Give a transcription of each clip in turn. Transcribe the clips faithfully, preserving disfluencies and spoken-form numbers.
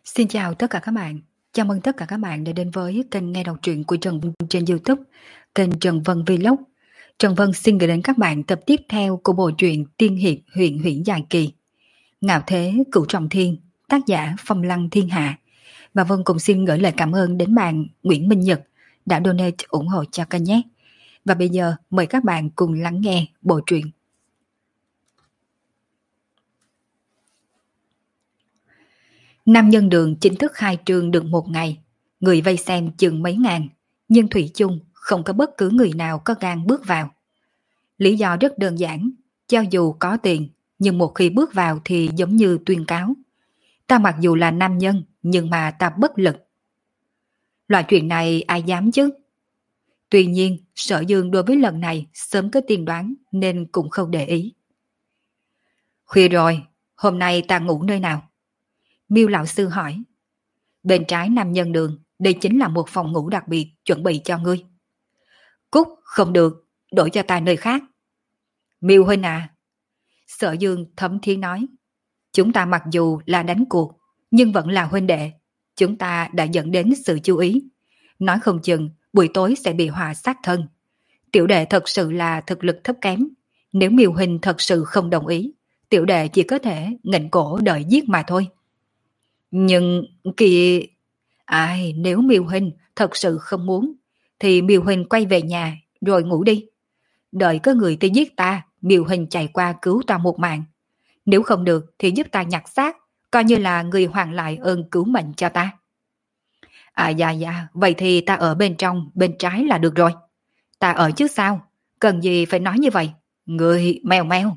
Xin chào tất cả các bạn. Chào mừng tất cả các bạn đã đến với kênh nghe đọc truyện của Trần Vân trên YouTube, kênh Trần Vân Vlog. Trần Vân xin gửi đến các bạn tập tiếp theo của bộ truyện Tiên hiệp huyền huyễn dài kỳ. Ngạo thế cửu trọng thiên, tác giả Phong Lăng Thiên Hạ. Và Vân cũng xin gửi lời cảm ơn đến bạn Nguyễn Minh Nhật đã donate ủng hộ cho kênh nhé. Và bây giờ mời các bạn cùng lắng nghe bộ truyện. Nam Nhân Đường chính thức khai trương được một ngày, người vây xem chừng mấy ngàn, nhưng thủy chung không có bất cứ người nào có gan bước vào. Lý do rất đơn giản, cho dù có tiền, nhưng một khi bước vào thì giống như tuyên cáo. Ta mặc dù là nam nhân, nhưng mà ta bất lực. Loại chuyện này ai dám chứ? Tuy nhiên, Sở Dương đối với lần này sớm có tiên đoán nên cũng không để ý. Khuya rồi, hôm nay ta ngủ nơi nào? Miêu lão sư hỏi. Bên trái Nam Nhân Đường, đây chính là một phòng ngủ đặc biệt chuẩn bị cho ngươi. Cút, không được, đổi cho ta nơi khác. Miêu huynh à. Sở Dương thấm thía nói. Chúng ta mặc dù là đánh cuộc, nhưng vẫn là huynh đệ. Chúng ta đã dẫn đến sự chú ý. Nói không chừng, buổi tối sẽ bị họa sát thân. Tiểu đệ thật sự là thực lực thấp kém. Nếu Miêu huynh thật sự không đồng ý, tiểu đệ chỉ có thể nghênh cổ đợi giết mà thôi. Nhưng kìa... Ai, nếu Miêu huynh thật sự không muốn, thì Miêu huynh quay về nhà rồi ngủ đi. Đợi có người tới giết ta, Miêu huynh chạy qua cứu ta một mạng. Nếu không được thì giúp ta nhặt xác, coi như là người hoàn lại ơn cứu mệnh cho ta. À dạ dạ, vậy thì ta ở bên trong, bên trái là được rồi. Ta ở chứ sao, cần gì phải nói như vậy, người mèo mèo.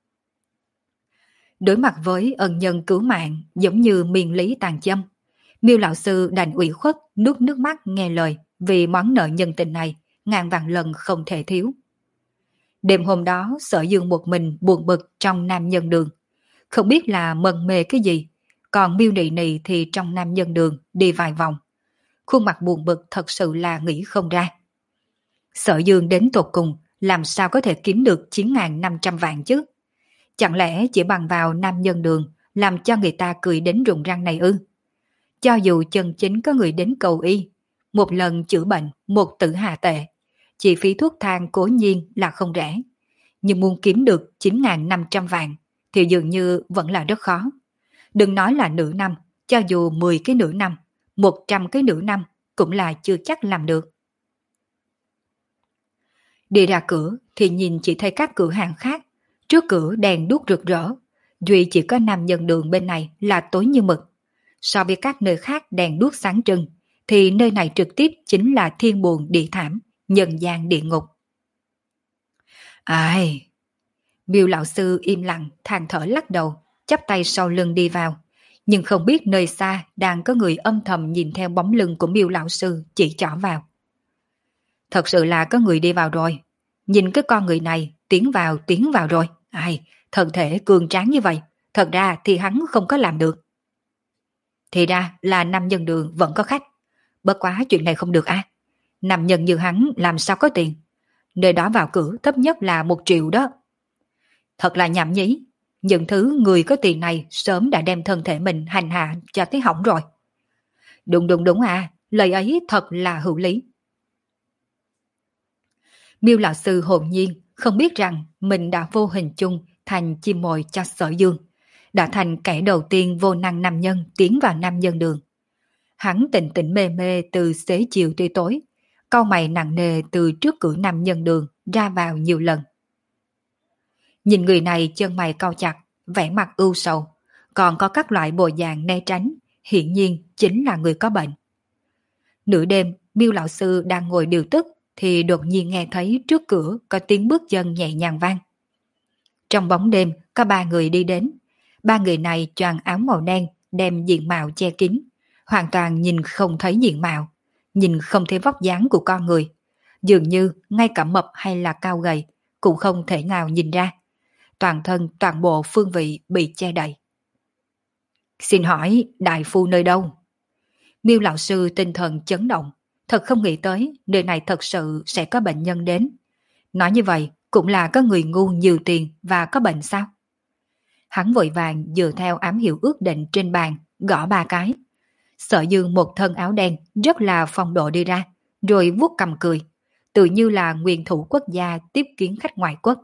Đối mặt với ân nhân cứu mạng giống như miền lý tàn châm, Miêu lão sư đành ủy khuất nuốt nước mắt nghe lời vì món nợ nhân tình này ngàn vạn lần không thể thiếu. Đêm hôm đó Sở Dương một mình buồn bực trong Nam Nhân Đường, không biết là mân mê cái gì, còn Miêu Nị Nị thì trong Nam Nhân Đường đi vài vòng. Khuôn mặt buồn bực thật sự là nghĩ không ra. Sở Dương đến tột cùng làm sao có thể kiếm được chín nghìn năm trăm vạn chứ? Chẳng lẽ chỉ bằng vào Nam Nhân Đường làm cho người ta cười đến rụng răng này ư? Cho dù chân chính có người đến cầu y, một lần chữa bệnh, một tử hà tệ, chi phí thuốc thang cố nhiên là không rẻ. Nhưng muốn kiếm được chín nghìn năm trăm vạn thì dường như vẫn là rất khó. Đừng nói là nửa năm, cho dù mười cái nửa năm, một trăm cái nửa năm cũng là chưa chắc làm được. Đi ra cửa thì nhìn chỉ thấy các cửa hàng khác, trước cửa đèn đuốc rực rỡ, duy chỉ có Nam Nhân Đường bên này là tối như mực. So với các nơi khác đèn đuốc sáng trưng, thì nơi này trực tiếp chính là thiên buồn địa thảm, nhân gian địa ngục. Ai... Miêu lão sư im lặng, than thở lắc đầu, chắp tay sau lưng đi vào. Nhưng không biết nơi xa đang có người âm thầm nhìn theo bóng lưng của Miêu lão sư chỉ trỏ vào. Thật sự là có người đi vào rồi. Nhìn cái con người này, tiến vào, tiến vào rồi. Ai, thân thể cường tráng như vậy, thật ra thì hắn không có làm được. Thì ra là Nam Nhân Đường vẫn có khách. Bất quá chuyện này không được à. Nam nhân như hắn làm sao có tiền. Nơi đó vào cửa thấp nhất là một triệu đó. Thật là nhảm nhí. Những thứ người có tiền này sớm đã đem thân thể mình hành hạ cho tới hỏng rồi. Đúng đúng đúng à. Lời ấy thật là hữu lý. Miêu lão sư hồn nhiên không biết rằng mình đã vô hình chung thành chim mồi cho Sở Dương, đã thành kẻ đầu tiên vô năng nam nhân tiến vào Nam Nhân Đường. Hắn tỉnh tỉnh mê mê từ xế chiều tới tối, cau mày nặng nề từ trước cửa Nam Nhân Đường ra vào nhiều lần. Nhìn người này chân mày cau chặt, vẻ mặt ưu sầu, còn có các loại bộ dạng né tránh, hiển nhiên chính là người có bệnh. Nửa đêm, Miêu lão sư đang ngồi điều tức thì đột nhiên nghe thấy trước cửa có tiếng bước chân nhẹ nhàng vang. Trong bóng đêm có ba người đi đến. Ba người này choàng áo màu đen đem diện mạo che kín, hoàn toàn nhìn không thấy diện mạo, nhìn không thấy vóc dáng của con người. Dường như ngay cả mập hay là cao gầy cũng không thể nào nhìn ra. Toàn thân toàn bộ phương vị bị che đậy. Xin hỏi đại phu nơi đâu? Miêu lão sư tinh thần chấn động, thật không nghĩ tới nơi này thật sự sẽ có bệnh nhân đến. Nói như vậy cũng là có người ngu nhiều tiền và có bệnh sao? Hắn vội vàng dựa theo ám hiệu ước định trên bàn, gõ ba cái. Sở Dương một thân áo đen rất là phong độ đi ra, rồi vuốt cằm cười, tự như là nguyên thủ quốc gia tiếp kiến khách ngoại quốc.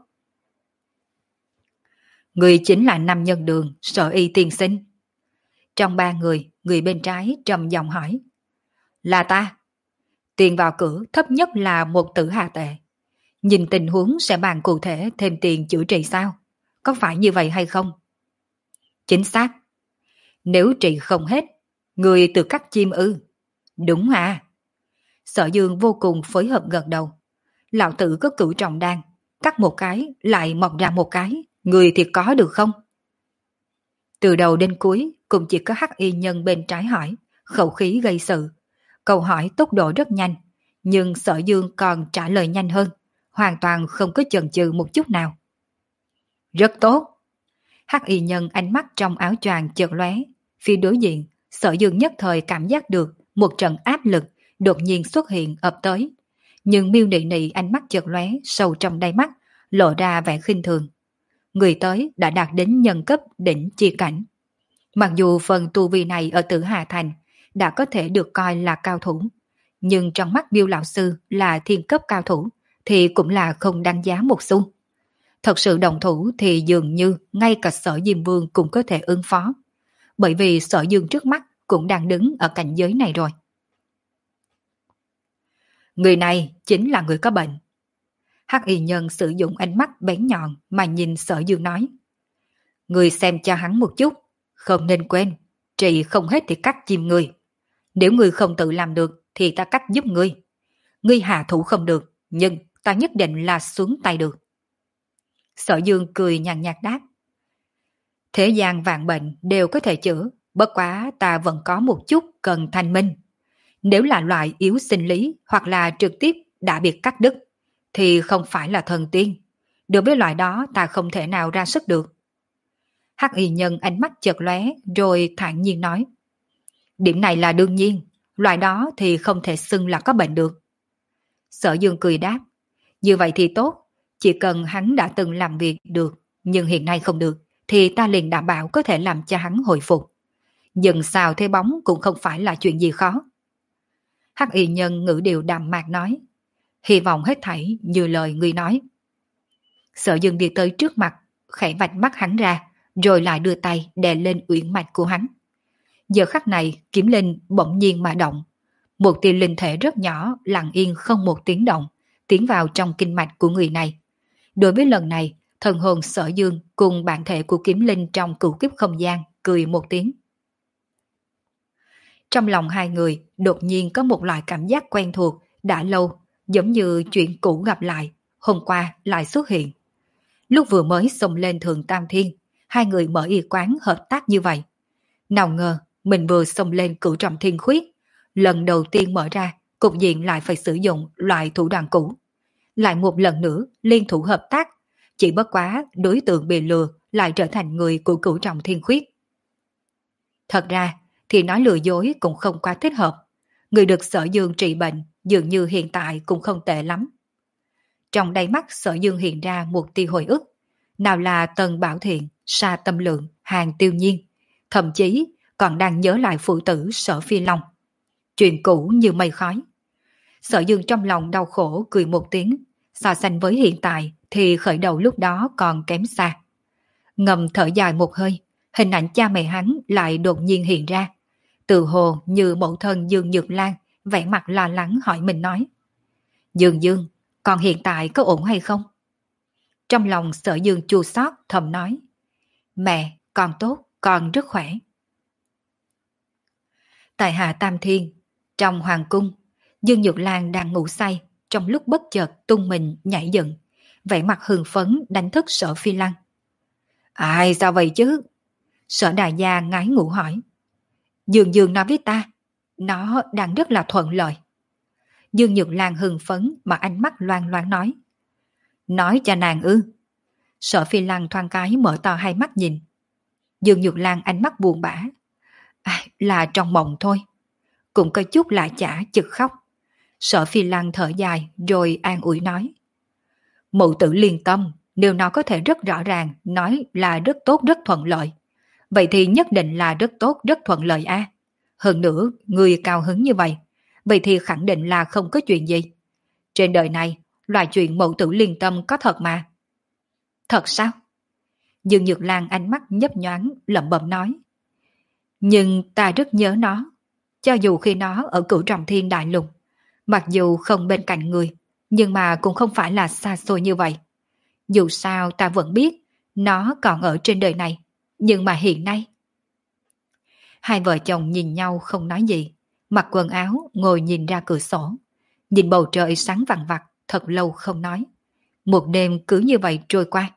Người chính là Nam Nhân Đường, Sở Y tiên sinh. Trong ba người, người bên trái trầm giọng hỏi. Là ta. Tiền vào cửa thấp nhất là một tử hà tệ. Nhìn tình huống sẽ bàn cụ thể thêm tiền chữa trị sao? Có phải như vậy hay không? Chính xác. Nếu trị không hết, người từ cắt chim ư? Đúng à. Sở Dương vô cùng phối hợp gật đầu. Lão tử có cửu trọng đan, cắt một cái lại mọc ra một cái, người thì có được không? Từ đầu đến cuối cũng chỉ có hắc y nhân bên trái hỏi, khẩu khí gây sự. Câu hỏi tốc độ rất nhanh, nhưng Sở Dương còn trả lời nhanh hơn, hoàn toàn không có chần chừ một chút nào. Rất tốt. Hắc y nhân ánh mắt trong áo choàng chợt lóe, phía đối diện, Sở Dương nhất thời cảm giác được một trận áp lực đột nhiên xuất hiện ập tới. Nhưng miêu nị nị ánh mắt chợt lóe sâu trong đáy mắt, lộ ra vẻ khinh thường. Người tới đã đạt đến nhân cấp đỉnh chi cảnh. Mặc dù phần tu vi này ở Tử Hà Thành đã có thể được coi là cao thủ, nhưng trong mắt Miêu lão sư là thiên cấp cao thủ thì cũng là không đáng giá một xu. Thật sự đồng thủ thì dường như ngay cả Sở Diêm Vương cũng có thể ứng phó, bởi vì Sở Dương trước mắt cũng đang đứng ở cảnh giới này rồi. Người này chính là người có bệnh. Hắc y nhân sử dụng ánh mắt bén nhọn mà nhìn Sở Dương nói. Người xem cho hắn một chút, không nên quên, trị không hết thì cắt chim người. Nếu người không tự làm được thì ta cắt giúp ngươi. Ngươi hạ thủ không được, nhưng ta nhất định là xuống tay được. Sở Dương cười nhàn nhạt đáp. Thế gian vạn bệnh đều có thể chữa, bất quá ta vẫn có một chút cần thanh minh. Nếu là loại yếu sinh lý hoặc là trực tiếp đã bị cắt đứt, thì không phải là thần tiên. Đối với loại đó ta không thể nào ra sức được. Hắc y nhân ánh mắt chợt lóe rồi thản nhiên nói. Điểm này là đương nhiên, loại đó thì không thể xưng là có bệnh được. Sở Dương cười đáp. Như vậy thì tốt, chỉ cần hắn đã từng làm việc được, nhưng hiện nay không được, thì ta liền đảm bảo có thể làm cho hắn hồi phục. Dần xào thế bóng cũng không phải là chuyện gì khó. Hắc y nhân ngữ điệu đạm mạc nói. Hy vọng hết thảy như lời ngươi nói. Sở Dương đi tới trước mặt, khẽ vạch mắt hắn ra, rồi lại đưa tay đè lên uyển mạch của hắn. Giờ khắc này kiếm linh bỗng nhiên mà động. Một tia linh thể rất nhỏ lặng yên không một tiếng động tiến vào trong kinh mạch của người này. Đối với lần này, thần hồn Sở Dương cùng bản thể của kiếm linh trong cửu kiếp không gian cười một tiếng. Trong lòng hai người đột nhiên có một loại cảm giác quen thuộc đã lâu, giống như chuyện cũ gặp lại, hôm qua lại xuất hiện. Lúc vừa mới xông lên Thượng Tam Thiên, hai người mở y quán hợp tác như vậy. Nào ngờ mình vừa xông lên Cửu Trọng Thiên Khuyết, lần đầu tiên mở ra, cục diện lại phải sử dụng loại thủ đoạn cũ. Lại một lần nữa liên thủ hợp tác, chỉ bất quá đối tượng bị lừa lại trở thành người của Cửu Trọng Thiên Khuyết. Thật ra thì nói lừa dối cũng không quá thích hợp. Người được Sở Dương trị bệnh dường như hiện tại cũng không tệ lắm. Trong đáy mắt Sở Dương hiện ra một tia hồi ức. Nào là Tần Bảo Thiện, Sa Tâm Lượng, Hàng Tiêu Nhiên, thậm chí còn đang nhớ lại phụ tử Sở Phi Long. Chuyện cũ như mây khói. Sở Dương trong lòng đau khổ cười một tiếng, so sánh với hiện tại thì khởi đầu lúc đó còn kém xa. Ngầm thở dài một hơi, hình ảnh cha mẹ hắn lại đột nhiên hiện ra. Từ hồ như mẫu thân Dương Nhược Lan, vẻ mặt lo lắng hỏi mình nói. Dương Dương, còn hiện tại có ổn hay không? Trong lòng Sở Dương chua xót thầm nói. Mẹ, con tốt, con rất khỏe. Tại Hạ Tam Thiên, trong Hoàng Cung, Dương Nhược Lan đang ngủ say, trong lúc bất chợt tung mình nhảy dựng, vẻ mặt hưng phấn đánh thức Sở Phi Lăng. Ai sao vậy chứ? Sở Đại Gia ngái ngủ hỏi. Dương Dương nói với ta, nó đang rất là thuận lợi. Dương Nhược Lan hưng phấn mà ánh mắt loan loan nói. Nói cho nàng ư? Sở Phi Lăng thoáng cái mở to hai mắt nhìn. Dương Nhược Lan ánh mắt buồn bã. À, là trong mộng thôi. Cũng có chút lạ chả chực khóc. Sở Phi Lăng thở dài rồi an ủi nói. Mụ tử liên tâm, nếu nó có thể rất rõ ràng nói là rất tốt rất thuận lợi, vậy thì nhất định là rất tốt rất thuận lợi a. À. Hơn nữa, người cao hứng như vậy, vậy thì khẳng định là không có chuyện gì. Trên đời này, loại chuyện mẫu tử liên tâm có thật mà. Thật sao? Dương Nhược Lan ánh mắt nhấp nhoáng lẩm bẩm nói. Nhưng ta rất nhớ nó, cho dù khi nó ở Cửu Trọng Thiên Đại Lục, mặc dù không bên cạnh người, nhưng mà cũng không phải là xa xôi như vậy. Dù sao ta vẫn biết nó còn ở trên đời này, nhưng mà hiện nay. Hai vợ chồng nhìn nhau không nói gì, mặc quần áo ngồi nhìn ra cửa sổ, nhìn bầu trời sáng vằng vặc thật lâu không nói. Một đêm cứ như vậy trôi qua.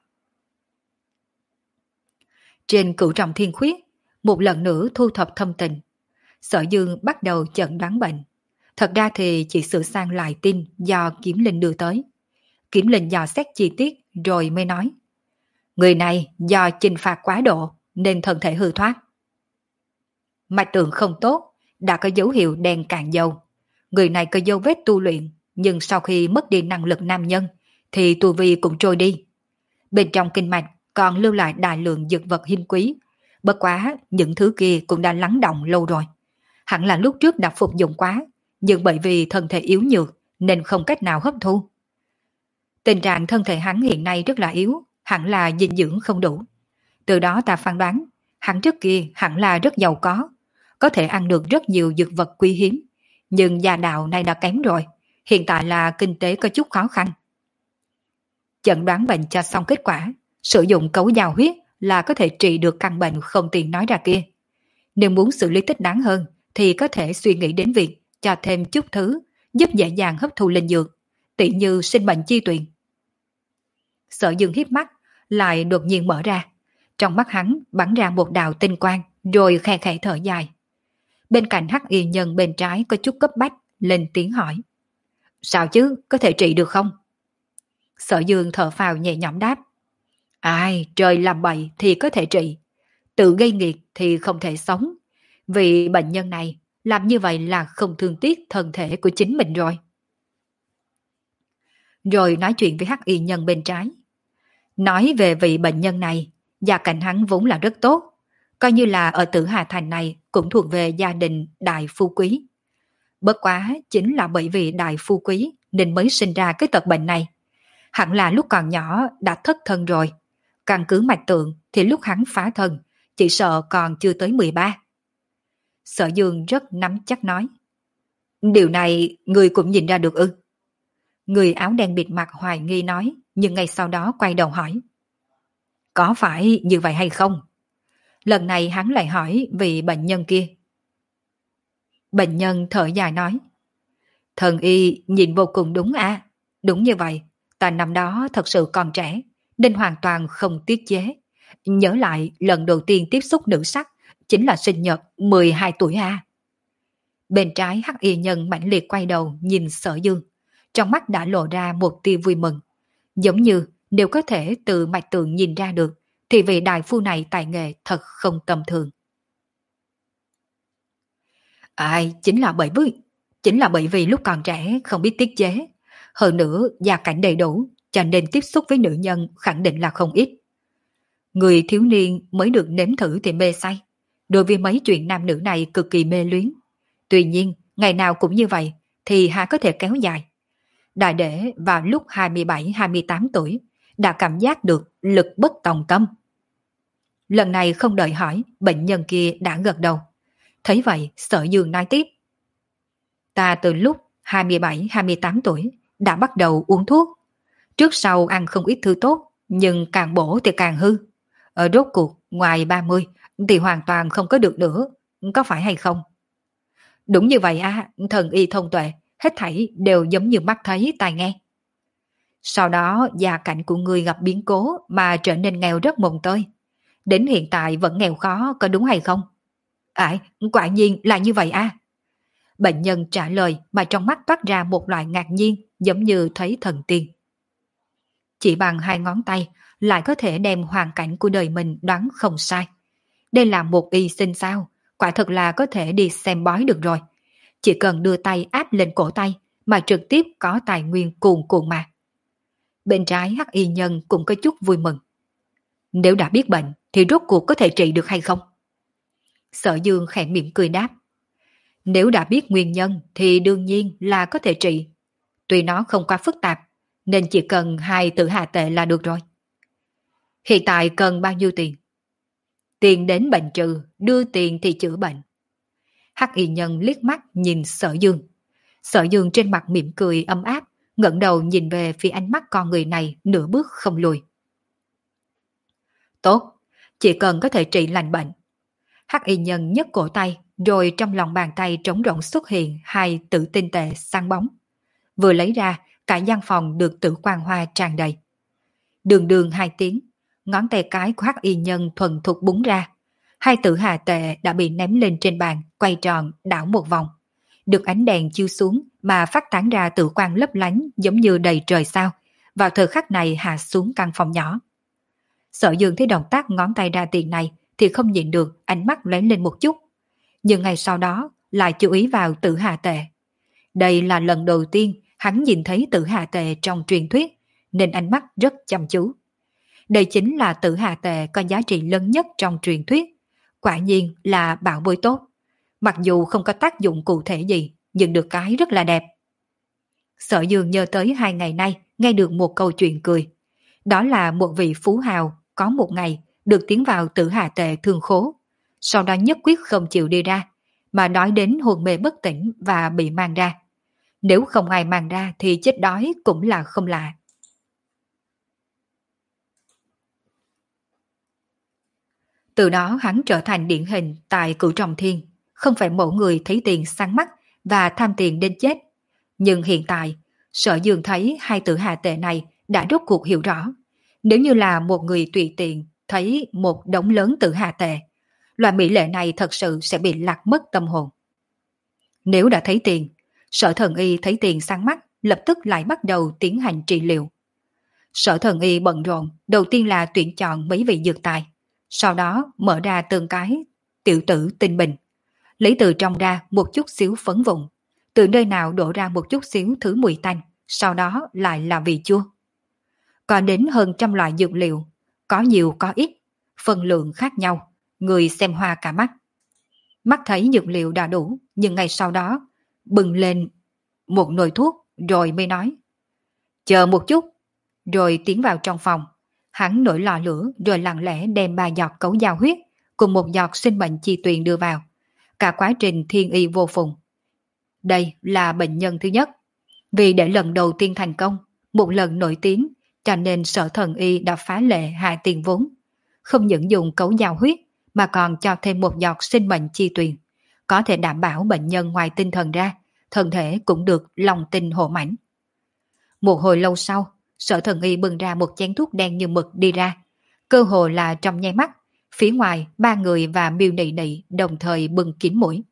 Trên Cửu Trọng Thiên Khuyết, một lần nữa thu thập thông tin. Sở Dương bắt đầu chẩn đoán bệnh. Thật ra thì chỉ sửa sang lại tin do Kiếm Linh đưa tới. Kiếm Linh dò xét chi tiết rồi mới nói. Người này do chinh phạt quá độ nên thân thể hư thoát. Mạch tượng không tốt, đã có dấu hiệu đèn cạn dầu. Người này có dấu vết tu luyện, nhưng sau khi mất đi năng lực nam nhân, thì tu vi cũng trôi đi. Bên trong kinh mạch còn lưu lại đại lượng dược vật hiếm quý. Bất quá, những thứ kia cũng đã lắng động lâu rồi. Hẳn là lúc trước đã phục dụng quá, nhưng bởi vì thân thể yếu nhược nên không cách nào hấp thu. Tình trạng thân thể hắn hiện nay rất là yếu, hẳn là dinh dưỡng không đủ. Từ đó ta phán đoán, hắn trước kia hẳn là rất giàu có, có thể ăn được rất nhiều dược vật quý hiếm, nhưng gia đạo này đã kém rồi, hiện tại là kinh tế có chút khó khăn. Chẩn đoán bệnh cho xong kết quả, sử dụng cấu giao huyết là có thể trị được căn bệnh không tiện nói ra kia. Nếu muốn xử lý thích đáng hơn, thì có thể suy nghĩ đến việc cho thêm chút thứ, giúp dễ dàng hấp thu linh dược, tỉ như sinh mệnh chi tuyền. Sở Dương hiếp mắt, lại đột nhiên mở ra. Trong mắt hắn bắn ra một đạo tinh quang, rồi khe khẽ thở dài. Bên cạnh hắc y nhân bên trái có chút cấp bách, lên tiếng hỏi. Sao chứ, có thể trị được không? Sở Dương thở phào nhẹ nhõm đáp. Ai, trời làm bậy thì có thể trị. Tự gây nghiệt thì không thể sống. Vì bệnh nhân này làm như vậy là không thương tiếc thân thể của chính mình rồi. Rồi nói chuyện với hắc y nhân bên trái. Nói về vị bệnh nhân này, gia cảnh hắn vốn là rất tốt. Coi như là ở Tử Hà Thành này cũng thuộc về gia đình đại phu quý. Bất quá chính là bởi vì đại phu quý nên mới sinh ra cái tật bệnh này. Hẳn là lúc còn nhỏ đã thất thân rồi. Căn cứ mạch tượng thì lúc hắn phá thân, chỉ sợ còn chưa tới mười ba. Sở Dương rất nắm chắc nói. Điều này người cũng nhìn ra được ư? Người áo đen bịt mặt hoài nghi nói, nhưng ngay sau đó quay đầu hỏi. Có phải như vậy hay không? Lần này hắn lại hỏi vì bệnh nhân kia. Bệnh nhân thở dài nói. Thần y nhìn vô cùng đúng à? Đúng như vậy, ta năm đó thật sự còn trẻ, nên hoàn toàn không tiết chế. Nhớ lại lần đầu tiên tiếp xúc nữ sắc, chính là sinh nhật mười hai tuổi a. Bên trái hắc y nhân mãnh liệt quay đầu nhìn Sở Dương, trong mắt đã lộ ra một tia vui mừng. Giống như nếu có thể từ mạch tượng nhìn ra được, thì vị đại phu này tài nghệ thật không tầm thường. Ai, chính là bởi vì, chính là bởi vì lúc còn trẻ không biết tiết chế. Hơn nữa, gia cảnh đầy đủ, cho nên tiếp xúc với nữ nhân khẳng định là không ít. Người thiếu niên mới được nếm thử thì mê say. Đối với mấy chuyện nam nữ này cực kỳ mê luyến. Tuy nhiên, ngày nào cũng như vậy, thì hà có thể kéo dài. Đại để vào lúc hai mươi bảy hai mươi tám tuổi, đã cảm giác được lực bất tòng tâm. Lần này không đợi hỏi, bệnh nhân kia đã gật đầu. Thấy vậy, Sở Dương nói tiếp. Ta từ lúc hai mươi bảy hai mươi tám tuổi đã bắt đầu uống thuốc. Trước sau ăn không ít thứ tốt, nhưng càng bổ thì càng hư. Ở rốt cuộc, ngoài ba mươi thì hoàn toàn không có được nữa, có phải hay không? Đúng như vậy à, thần y thông tuệ, hết thảy đều giống như mắt thấy tai nghe. Sau đó gia cảnh của người gặp biến cố mà trở nên nghèo rất mồng tơi. Đến hiện tại vẫn nghèo khó, có đúng hay không? Ải, quả nhiên là như vậy à. Bệnh nhân trả lời mà trong mắt toát ra một loại ngạc nhiên giống như thấy thần tiên. Chỉ bằng hai ngón tay lại có thể đem hoàn cảnh của đời mình đoán không sai. Đây là một y sinh sao, quả thật là có thể đi xem bói được rồi. Chỉ cần đưa tay áp lên cổ tay mà trực tiếp có tài nguyên cuồn cuộn mà. Bên trái hắc y nhân cũng có chút vui mừng. Nếu đã biết bệnh thì rốt cuộc có thể trị được hay không? Sở Dương khẽ mỉm cười đáp. Nếu đã biết nguyên nhân thì đương nhiên là có thể trị. Tuy nó không quá phức tạp, nên chỉ cần hai tử hạ tệ là được rồi. Hiện tại cần bao nhiêu tiền? Tiền đến bệnh trừ, đưa tiền thì chữa bệnh. Hắc y nhân liếc mắt nhìn Sở Dương. Sở Dương trên mặt mỉm cười ấm áp, ngẩng đầu nhìn về phía ánh mắt con người này nửa bước không lùi. Tốt, chỉ cần có thể trị lành bệnh. Hắc y nhân nhấc cổ tay, rồi trong lòng bàn tay trống rỗng xuất hiện hai tử tinh tệ sáng bóng. Vừa lấy ra, cả gian phòng được tử quang hoa tràn đầy. Đường đường hai tiếng, ngón tay cái của hắc y nhân thuần thục búng ra. Hai tử hà tệ đã bị ném lên trên bàn, quay tròn, đảo một vòng. Được ánh đèn chiếu xuống mà phát tán ra tử quang lấp lánh giống như đầy trời sao, vào thời khắc này hạ xuống căn phòng nhỏ. Sở Dương thấy động tác ngón tay ra tiền này thì không nhịn được ánh mắt lóe lên một chút. Nhưng ngày sau đó lại chú ý vào tử hà tệ. Đây là lần đầu tiên hắn nhìn thấy tử hà tệ trong truyền thuyết, nên ánh mắt rất chăm chú. Đây chính là tử hà tệ có giá trị lớn nhất trong truyền thuyết. Quả nhiên là bảo bối tốt. Mặc dù không có tác dụng cụ thể gì, nhưng được cái rất là đẹp. Sở Dương nhớ tới hai ngày nay nghe được một câu chuyện cười. Đó là một vị phú hào có một ngày được tiến vào tử hà tệ thương khố. Sau đó nhất quyết không chịu đi ra, mà nói đến hôn mê bất tỉnh và bị mang ra. Nếu không ai mang ra thì chết đói cũng là không lạ. Từ đó hắn trở thành điển hình tại Cửu Trọng Thiên, không phải mỗi người thấy tiền sáng mắt và tham tiền đến chết. Nhưng hiện tại, Sở Dương thấy hai tử hà tệ này đã rốt cuộc hiểu rõ. Nếu như là một người tùy tiện thấy một đống lớn tử hà tệ, loại mỹ lệ này thật sự sẽ bị lạc mất tâm hồn. Nếu đã thấy tiền, Sở Thần Y thấy tiền sáng mắt, lập tức lại bắt đầu tiến hành trị liệu. Sở Thần Y bận rộn, đầu tiên là tuyển chọn mấy vị dược tài, sau đó mở ra từng cái tiểu tử tinh bình, lấy từ trong ra một chút xíu phấn vụn, từ nơi nào đổ ra một chút xíu thứ mùi tanh, sau đó lại là vị chua. Còn đến hơn trăm loại dược liệu, có nhiều có ít, phân lượng khác nhau, người xem hoa cả mắt. Mắt thấy dược liệu đã đủ, nhưng ngày sau đó bừng lên một nồi thuốc rồi mới nói: chờ một chút. Rồi tiến vào trong phòng, hắn nổi lò lửa rồi lặng lẽ đem ba giọt cấu giao huyết cùng một giọt sinh mệnh chi tuyền đưa vào. Cả quá trình thiên y vô phùng. Đây là bệnh nhân thứ nhất. Vì để lần đầu tiên thành công, một lần nổi tiếng, cho nên Sở Thần Y đã phá lệ hạ tiền vốn. Không những dùng cấu giao huyết mà còn cho thêm một giọt sinh mệnh chi tuyền, có thể đảm bảo bệnh nhân ngoài tinh thần ra, thân thể cũng được lòng tin hộ mãnh. Một hồi lâu sau, Sở Thần Y bưng ra một chén thuốc đen như mực đi ra. Cơ hồ là trong nháy mắt, phía ngoài ba người và Miêu Nị Nị đồng thời bưng kín mũi.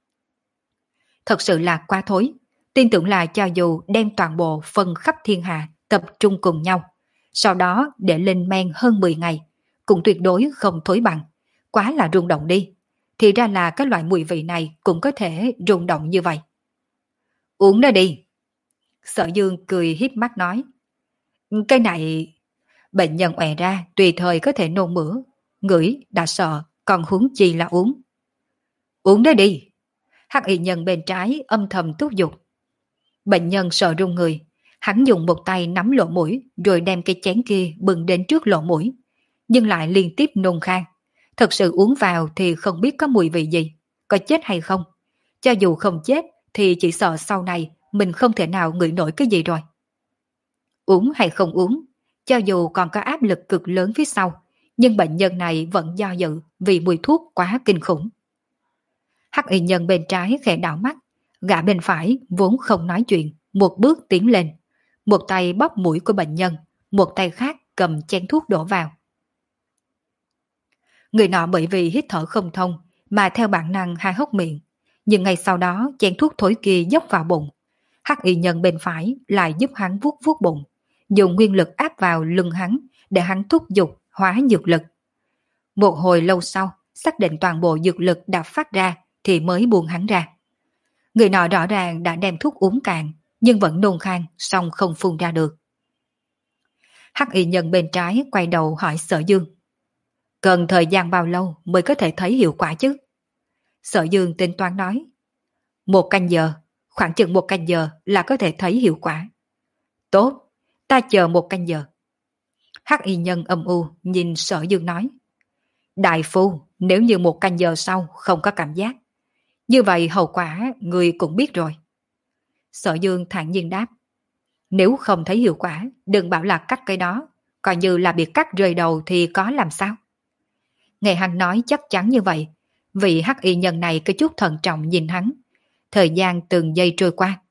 Thật sự là quá thối. Tin tưởng là cho dù đem toàn bộ phân khắp thiên hạ tập trung cùng nhau, sau đó để lên men hơn mười ngày, cũng tuyệt đối không thối bằng. Quá là rung động đi. Thì ra là cái loại mùi vị này cũng có thể rung động như vậy. Uống nó đi. Sở Dương cười hiếp mắt nói. Cái này... Bệnh nhân òe ra tùy thời có thể nôn mửa, ngửi đã sợ, còn huống chi là uống. Uống đó đi. Hắc y nhân bên trái âm thầm thúc giục. Bệnh nhân sợ run người, hắn dùng một tay nắm lỗ mũi rồi đem cái chén kia bưng đến trước lỗ mũi, nhưng lại liên tiếp nôn khan. Thật sự uống vào thì không biết có mùi vị gì, có chết hay không. Cho dù không chết thì chỉ sợ sau này mình không thể nào ngửi nổi cái gì rồi. Uống hay không uống, cho dù còn có áp lực cực lớn phía sau, nhưng bệnh nhân này vẫn do dự vì mùi thuốc quá kinh khủng. Hắc y nhân bên trái khẽ đảo mắt, gã bên phải vốn không nói chuyện, một bước tiến lên, một tay bóp mũi của bệnh nhân, một tay khác cầm chén thuốc đổ vào. Người nọ bởi vì hít thở không thông mà theo bản năng hai hốc miệng, nhưng ngay sau đó chén thuốc thối kia dốc vào bụng. Hắc y nhân bên phải lại giúp hắn vuốt vuốt bụng, dùng nguyên lực áp vào lưng hắn để hắn thúc giục hóa dược lực. Một hồi lâu sau, xác định toàn bộ dược lực đã phát ra thì mới buông hắn ra. Người nọ rõ ràng đã đem thuốc uống cạn, nhưng vẫn nôn khan, song không phun ra được. Hắc y nhân bên trái quay đầu hỏi Sở Dương. Cần thời gian bao lâu mới có thể thấy hiệu quả chứ? Sở Dương tính toán nói. Một canh giờ, khoảng chừng một canh giờ là có thể thấy hiệu quả. Tốt, ta chờ một canh giờ. Hắc y nhân âm u nhìn Sở Dương nói. Đại phu, nếu như một canh giờ sau không có cảm giác, như vậy hậu quả người cũng biết rồi. Sở Dương thản nhiên đáp. Nếu không thấy hiệu quả, đừng bảo là cắt cái đó, coi như là bị cắt rời đầu thì có làm sao? Nghe hắn nói chắc chắn như vậy, vị hắc y nhân này có chút thận trọng nhìn hắn. Thời gian từng giây trôi qua.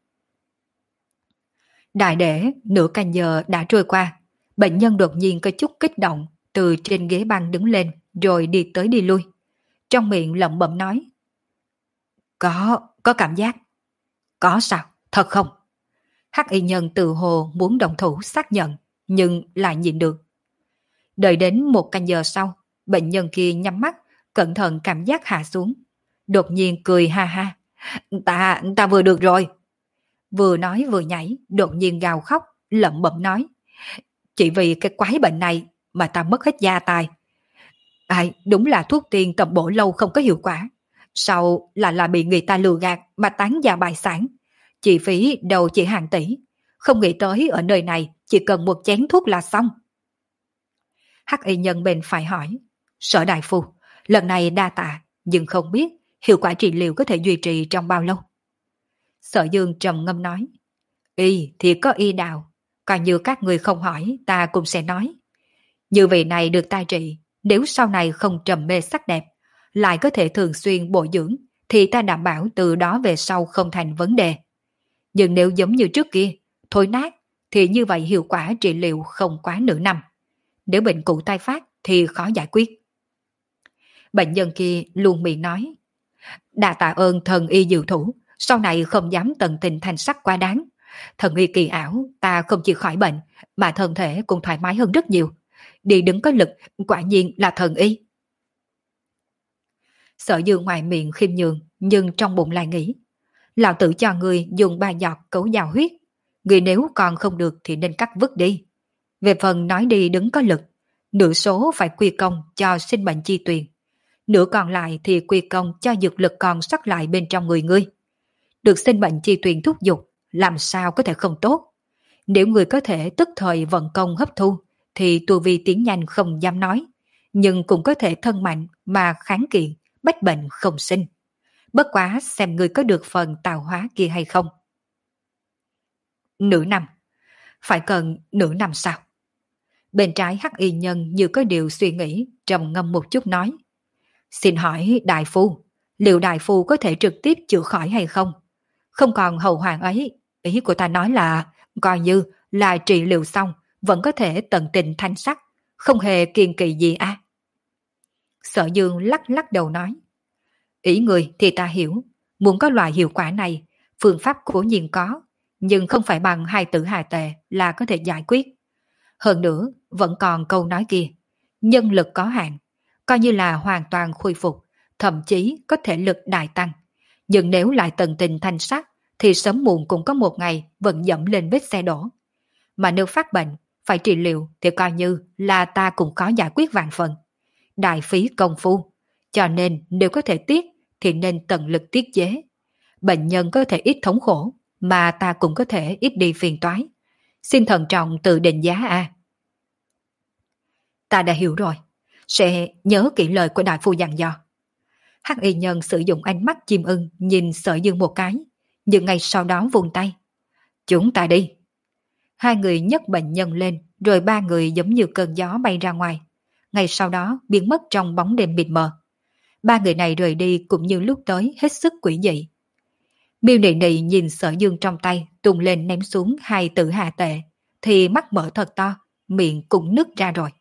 Đại để nửa canh giờ đã trôi qua, bệnh nhân đột nhiên có chút kích động, từ trên ghế băng đứng lên rồi đi tới đi lui. Trong miệng lẩm bẩm nói. Có, có cảm giác. Có sao, thật không? Hắc y nhân tự hồ muốn động thủ xác nhận, nhưng lại nhịn được. Đợi đến một canh giờ sau, bệnh nhân kia nhắm mắt, cẩn thận cảm giác hạ xuống. Đột nhiên cười ha ha. Ta, ta vừa được rồi. Vừa nói vừa nhảy, đột nhiên gào khóc, lẩm bẩm nói. Chỉ vì cái quái bệnh này mà ta mất hết gia tài. Ai, đúng là thuốc tiên tầm bổ lâu không có hiệu quả. Sau là là bị người ta lừa gạt mà tán gia bại sản. Chi phí đầu chỉ hàng tỷ. Không nghĩ tới ở nơi này chỉ cần một chén thuốc là xong. Hắc y nhân bên phải hỏi. Sở đại phu, lần này đa tạ, nhưng không biết hiệu quả trị liệu có thể duy trì trong bao lâu. Sở Dương trầm ngâm nói. Y thì có y đạo, coi như các người không hỏi ta cũng sẽ nói. Như vị này được ta trị, nếu sau này không trầm mê sắc đẹp, lại có thể thường xuyên bổ dưỡng, thì ta đảm bảo từ đó về sau không thành vấn đề. Nhưng nếu giống như trước kia, thối nát, thì như vậy hiệu quả trị liệu không quá nửa năm. Nếu bệnh cũ tái phát thì khó giải quyết. Bệnh nhân kia luôn miệng nói. Đa tạ ơn thần y diệu thủ, sau này không dám tận tình thanh sắc quá đáng. Thần y kỳ ảo, ta không chỉ khỏi bệnh, mà thân thể cũng thoải mái hơn rất nhiều. Đi đứng có lực, quả nhiên là thần y. Sở Dương ngoài miệng khiêm nhường, nhưng trong bụng lại nghĩ. Lão tử cho người dùng ba giọt cấu giao huyết. Người nếu còn không được thì nên cắt vứt đi. Về phần nói đi đứng có lực, nửa số phải quy công cho sinh mệnh chi tuyền. Nửa còn lại thì quy công cho dược lực còn sót lại bên trong người ngươi. Được sinh mệnh chi tuyền thúc giục, làm sao có thể không tốt. Nếu người có thể tức thời vận công hấp thu, thì tu vi tiến nhanh không dám nói, nhưng cũng có thể thân mạnh mà kháng kiện, bách bệnh không sinh. Bất quá xem người có được phần tạo hóa kia hay không. Nửa năm. Phải cần nửa năm sao? Bên trái hắc y nhân như có điều suy nghĩ, trầm ngâm một chút nói. Xin hỏi đại phu, liệu đại phu có thể trực tiếp chữa khỏi hay không? Không còn hậu hoàng ấy, ý của ta nói là, coi như là trị liệu xong, vẫn có thể tận tình thanh sắc, không hề kiêng kỵ gì à? Sở Dương lắc lắc đầu nói. Ý người thì ta hiểu, muốn có loại hiệu quả này, phương pháp của nhiên có, nhưng không phải bằng hai tử hà tệ là có thể giải quyết. Hơn nữa, vẫn còn câu nói kia, nhân lực có hạn, coi như là hoàn toàn khôi phục, thậm chí có thể lực đại tăng. Nhưng nếu lại tận tình thanh sắc, thì sớm muộn cũng có một ngày vẫn dẫm lên vết xe đổ. Mà nếu phát bệnh, phải trị liệu thì coi như là ta cũng có giải quyết vạn phần. Đại phí công phu, cho nên nếu có thể tiết thì nên tận lực tiết chế. Bệnh nhân có thể ít thống khổ, mà ta cũng có thể ít đi phiền toái. Xin thận trọng tự định giá a. Ta đã hiểu rồi, sẽ nhớ kỹ lời của đại phu dặn dò. Hắc y nhân sử dụng ánh mắt chim ưng nhìn Sở Dương một cái, nhưng ngay sau đó vung tay. Chúng ta đi. Hai người nhấc bệnh nhân lên, rồi ba người giống như cơn gió bay ra ngoài. Ngay sau đó biến mất trong bóng đêm mịt mờ. Ba người này rời đi cũng như lúc tới hết sức quỷ dị. Miêu Nị Nị nhìn Sở Dương trong tay tung lên ném xuống hai tử hà tệ, thì mắt mở thật to, miệng cũng nứt ra rồi.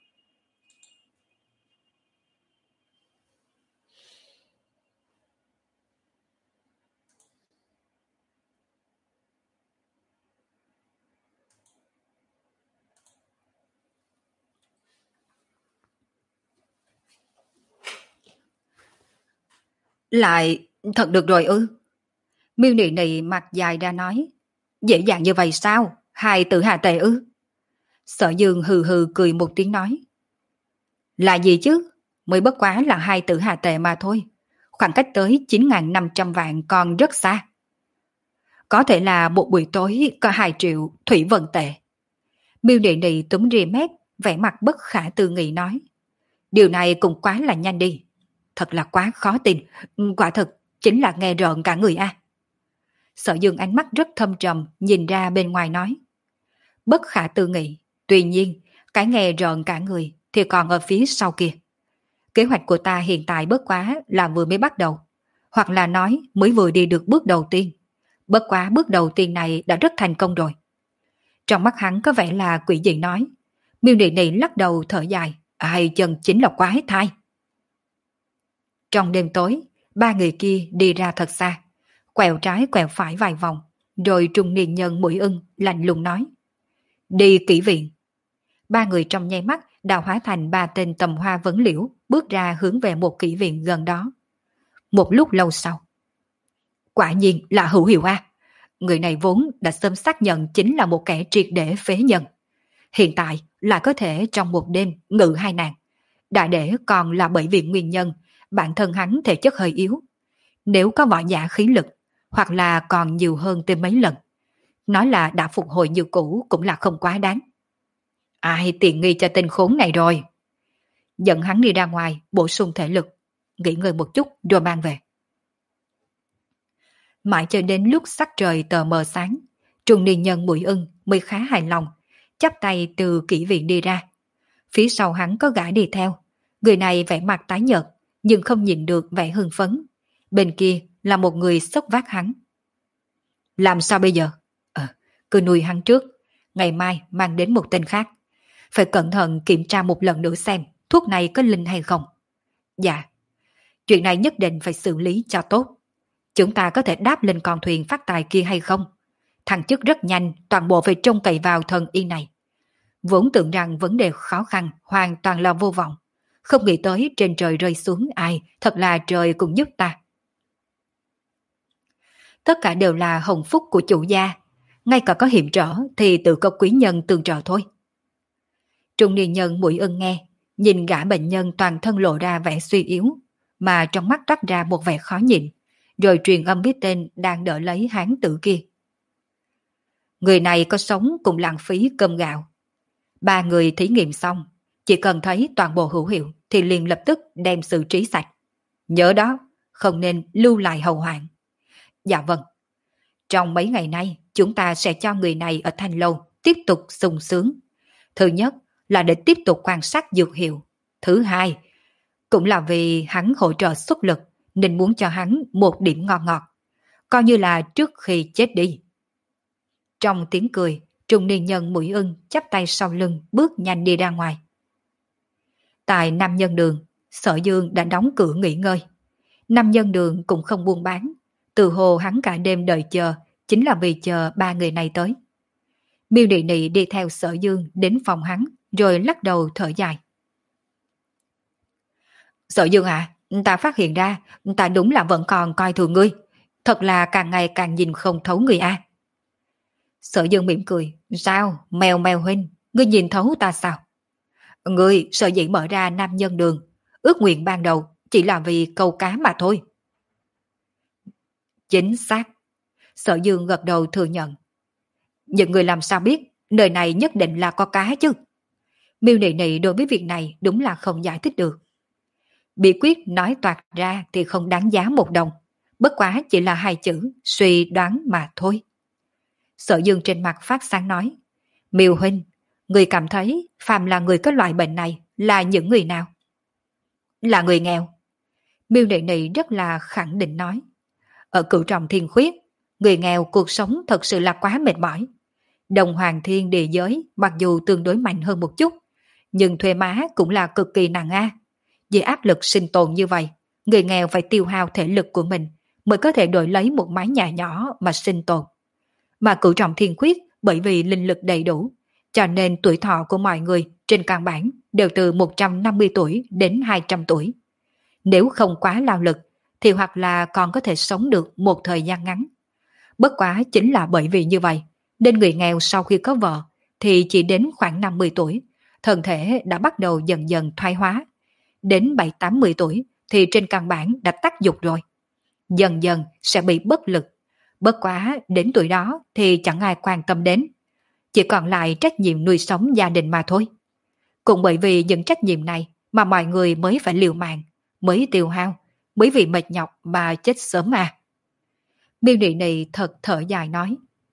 Lại thật được rồi ư? Miêu Nị Nị mặt dài ra nói. Dễ dàng như vậy sao? Hai tử hà tệ ư? Sở Dương hừ hừ cười một tiếng nói. Là gì chứ? Mới bất quá là hai tử hà tệ mà thôi. Khoảng cách tới chín nghìn năm trăm vạn còn rất xa. Có thể là một buổi tối có hai triệu thủy vận tệ. Miêu Nị Nị túm ria mép, vẻ mặt bất khả tư nghị nói. Điều này cũng quá là nhanh đi. Thật là quá khó tin, quả thực chính là nghe rợn cả người a. Sở Dương ánh mắt rất thâm trầm nhìn ra bên ngoài nói. Bất khả tư nghị, tuy nhiên cái nghe rợn cả người thì còn ở phía sau kia. Kế hoạch của ta hiện tại bất quá là vừa mới bắt đầu, hoặc là nói mới vừa đi được bước đầu tiên. Bất quá bước đầu tiên này đã rất thành công rồi. Trong mắt hắn có vẻ là quỷ dị nói. Miêu Nị Nị lắc đầu thở dài. Ai chân chính là quái thai. Trong đêm tối, ba người kia đi ra thật xa, quẹo trái quẹo phải vài vòng, rồi trung niên nhân mũi ưng lạnh lùng nói. Đi kỹ viện. Ba người trong nháy mắt đã hóa thành ba tên tầm hoa vấn liễu, bước ra hướng về một kỹ viện gần đó. Một lúc lâu sau. Quả nhiên là hữu hiệu a. Người này vốn đã sớm xác nhận chính là một kẻ triệt để phế nhân. Hiện tại là có thể trong một đêm ngự hai nàng. Đã để còn là bởi vì nguyên nhân bản thân hắn thể chất hơi yếu. Nếu có võ giả khí lực, hoặc là còn nhiều hơn thêm mấy lần, nói là đã phục hồi như cũ cũng là không quá đáng. Ai tiện nghi cho tên khốn này rồi. Dẫn hắn đi ra ngoài bổ sung thể lực, nghỉ ngơi một chút rồi mang về. Mãi cho đến lúc sắc trời tờ mờ sáng, trung niên nhân mũi ưng mới khá hài lòng, chắp tay từ kỹ viện đi ra. Phía sau hắn có gã đi theo. Người này vẻ mặt tái nhợt, nhưng không nhìn được vẻ hưng phấn. Bên kia là một người xốc vác hắn. Làm sao bây giờ? Ờ, cứ nuôi hắn trước. Ngày mai mang đến một tên khác. Phải cẩn thận kiểm tra một lần nữa xem thuốc này có linh hay không. Dạ. Chuyện này nhất định phải xử lý cho tốt. Chúng ta có thể đáp lên con thuyền phát tài kia hay không? Thằng chức rất nhanh, toàn bộ phải trông cậy vào thần y này. Vốn tưởng rằng vấn đề khó khăn hoàn toàn là vô vọng. Không nghĩ tới trên trời rơi xuống ai, thật là trời cũng giúp ta. Tất cả đều là hồng phúc của chủ gia. Ngay cả có hiểm trở thì tự có quý nhân tương trợ thôi. Trung niên nhân mũi ưng nghe, nhìn gã bệnh nhân toàn thân lộ ra vẻ suy yếu, mà trong mắt toát ra một vẻ khó nhịn, rồi truyền âm biết tên đang đỡ lấy hán tử kia. Người này có sống cũng lãng phí cơm gạo. Ba người thí nghiệm xong, chỉ cần thấy toàn bộ hữu hiệu thì liền lập tức đem xử trí sạch. Nhớ đó, không nên lưu lại hậu hoạn. Dạ vâng. Trong mấy ngày nay, chúng ta sẽ cho người này ở Thanh Lâu tiếp tục sung sướng. Thứ nhất là để tiếp tục quan sát dược hiệu. Thứ hai, cũng là vì hắn hỗ trợ xuất lực nên muốn cho hắn một điểm ngon ngọt. Coi như là trước khi chết đi. Trong tiếng cười, trung niên nhân mũi ưng chắp tay sau lưng bước nhanh đi ra ngoài. Tại Nam Nhân Đường, Sở Dương đã đóng cửa nghỉ ngơi. Nam Nhân Đường cũng không buôn bán. Từ hồ hắn cả đêm đợi chờ chính là vì chờ ba người này tới. Miêu Nị Nị đi theo Sở Dương đến phòng hắn rồi lắc đầu thở dài. Sở Dương à, ta phát hiện ra ta đúng là vẫn còn coi thường ngươi. Thật là càng ngày càng nhìn không thấu người a. Sở Dương mỉm cười. Sao, mèo mèo huynh, ngươi nhìn thấu ta sao? Ngươi sợ dĩ mở ra Nam Nhân Đường, ước nguyện ban đầu chỉ là vì câu cá mà thôi. Chính xác. Sở Dương gật đầu thừa nhận. Những người làm sao biết nơi này nhất định là có cá chứ? Miêu Nị Nị đối với việc này đúng là không giải thích được. Bí quyết nói toạc ra thì không đáng giá một đồng, bất quá chỉ là hai chữ suy đoán mà thôi. Sở Dương trên mặt phát sáng nói. Miêu huynh, người cảm thấy phàm là người có loại bệnh này là những người nào? Là người nghèo. Miêu Nị Nị rất là khẳng định nói. Ở Cửu Trọng Thiên Khuyết, người nghèo cuộc sống thật sự là quá mệt mỏi. Đồng Hoàng Thiên địa giới mặc dù tương đối mạnh hơn một chút, nhưng thuê má cũng là cực kỳ nặng a. Vì áp lực sinh tồn như vậy, người nghèo phải tiêu hao thể lực của mình mới có thể đổi lấy một mái nhà nhỏ mà sinh tồn. Mà Cửu Trọng Thiên Khuyết bởi vì linh lực đầy đủ, cho nên tuổi thọ của mọi người trên căn bản đều từ một trăm năm mươi tuổi đến hai trăm tuổi. Nếu không quá lao lực, thì hoặc là còn có thể sống được một thời gian ngắn. Bất quá chính là bởi vì như vậy, nên người nghèo sau khi có vợ thì chỉ đến khoảng năm mươi tuổi, thân thể đã bắt đầu dần dần thoái hóa. Đến bảy tám mươi tuổi thì trên căn bản đã tắc dục rồi. Dần dần sẽ bị bất lực. Bất quá đến tuổi đó thì chẳng ai quan tâm đến. Chỉ còn lại trách nhiệm nuôi sống gia đình mà thôi. Cũng bởi vì những trách nhiệm này mà mọi người mới phải liều mạng, mới tiêu hao, mới vì mệt nhọc mà chết sớm mà. Miêu Nị Nị thật thở dài nói.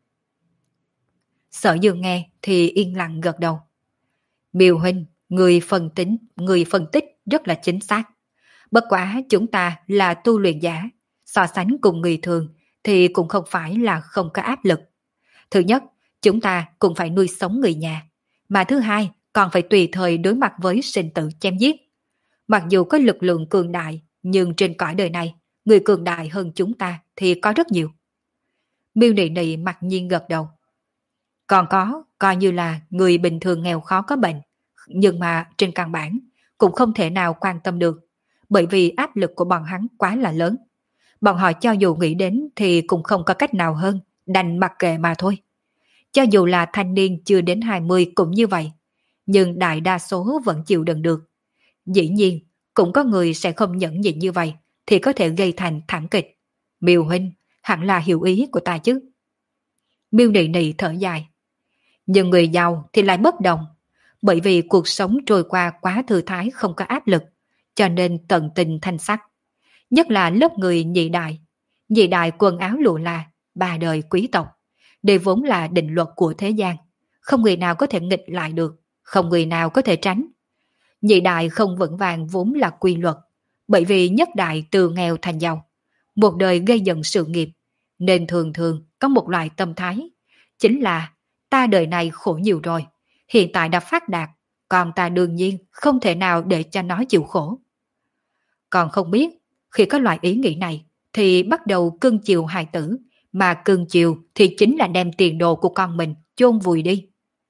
Sở Dương nghe thì yên lặng gật đầu. Miêu huynh, người phân tính, người phân tích rất là chính xác. Bất quá chúng ta là tu luyện giả, so sánh cùng người thường thì cũng không phải là không có áp lực. Thứ nhất, chúng ta cũng phải nuôi sống người nhà, mà thứ hai còn phải tùy thời đối mặt với sinh tử chém giết. Mặc dù có lực lượng cường đại, nhưng trên cõi đời này, người cường đại hơn chúng ta thì có rất nhiều. Miêu Nị Nị mặc nhiên gật đầu. Còn có, coi như là người bình thường nghèo khó có bệnh, nhưng mà trên căn bản cũng không thể nào quan tâm được, bởi vì áp lực của bọn hắn quá là lớn. Bọn họ cho dù nghĩ đến thì cũng không có cách nào hơn, đành mặc kệ mà thôi. Cho dù là thanh niên chưa đến hai mươi cũng như vậy, nhưng đại đa số vẫn chịu đựng được. Dĩ nhiên, cũng có người sẽ không nhẫn nhịn như vậy, thì có thể gây thành thảm kịch. Miêu huynh, hẳn là hiểu ý của ta chứ. Miêu Nị Nị thở dài. Nhưng người giàu thì lại bất đồng, bởi vì cuộc sống trôi qua quá thư thái không có áp lực, cho nên tận tình thanh sắc. Nhất là lớp người nhị đại. Nhị đại quần áo lụa là, ba đời quý tộc. Đây vốn là định luật của thế gian. Không người nào có thể nghịch lại được, không người nào có thể tránh. Nhị đại không vững vàng vốn là quy luật, bởi vì nhất đại từ nghèo thành giàu. Một đời gây dựng sự nghiệp, nên thường thường có một loại tâm thái. Chính là ta đời này khổ nhiều rồi, hiện tại đã phát đạt, còn ta đương nhiên không thể nào để cho nó chịu khổ. Còn không biết, khi có loại ý nghĩ này, thì bắt đầu cưng chiều hài tử, mà cưng chiều thì chính là đem tiền đồ của con mình chôn vùi đi.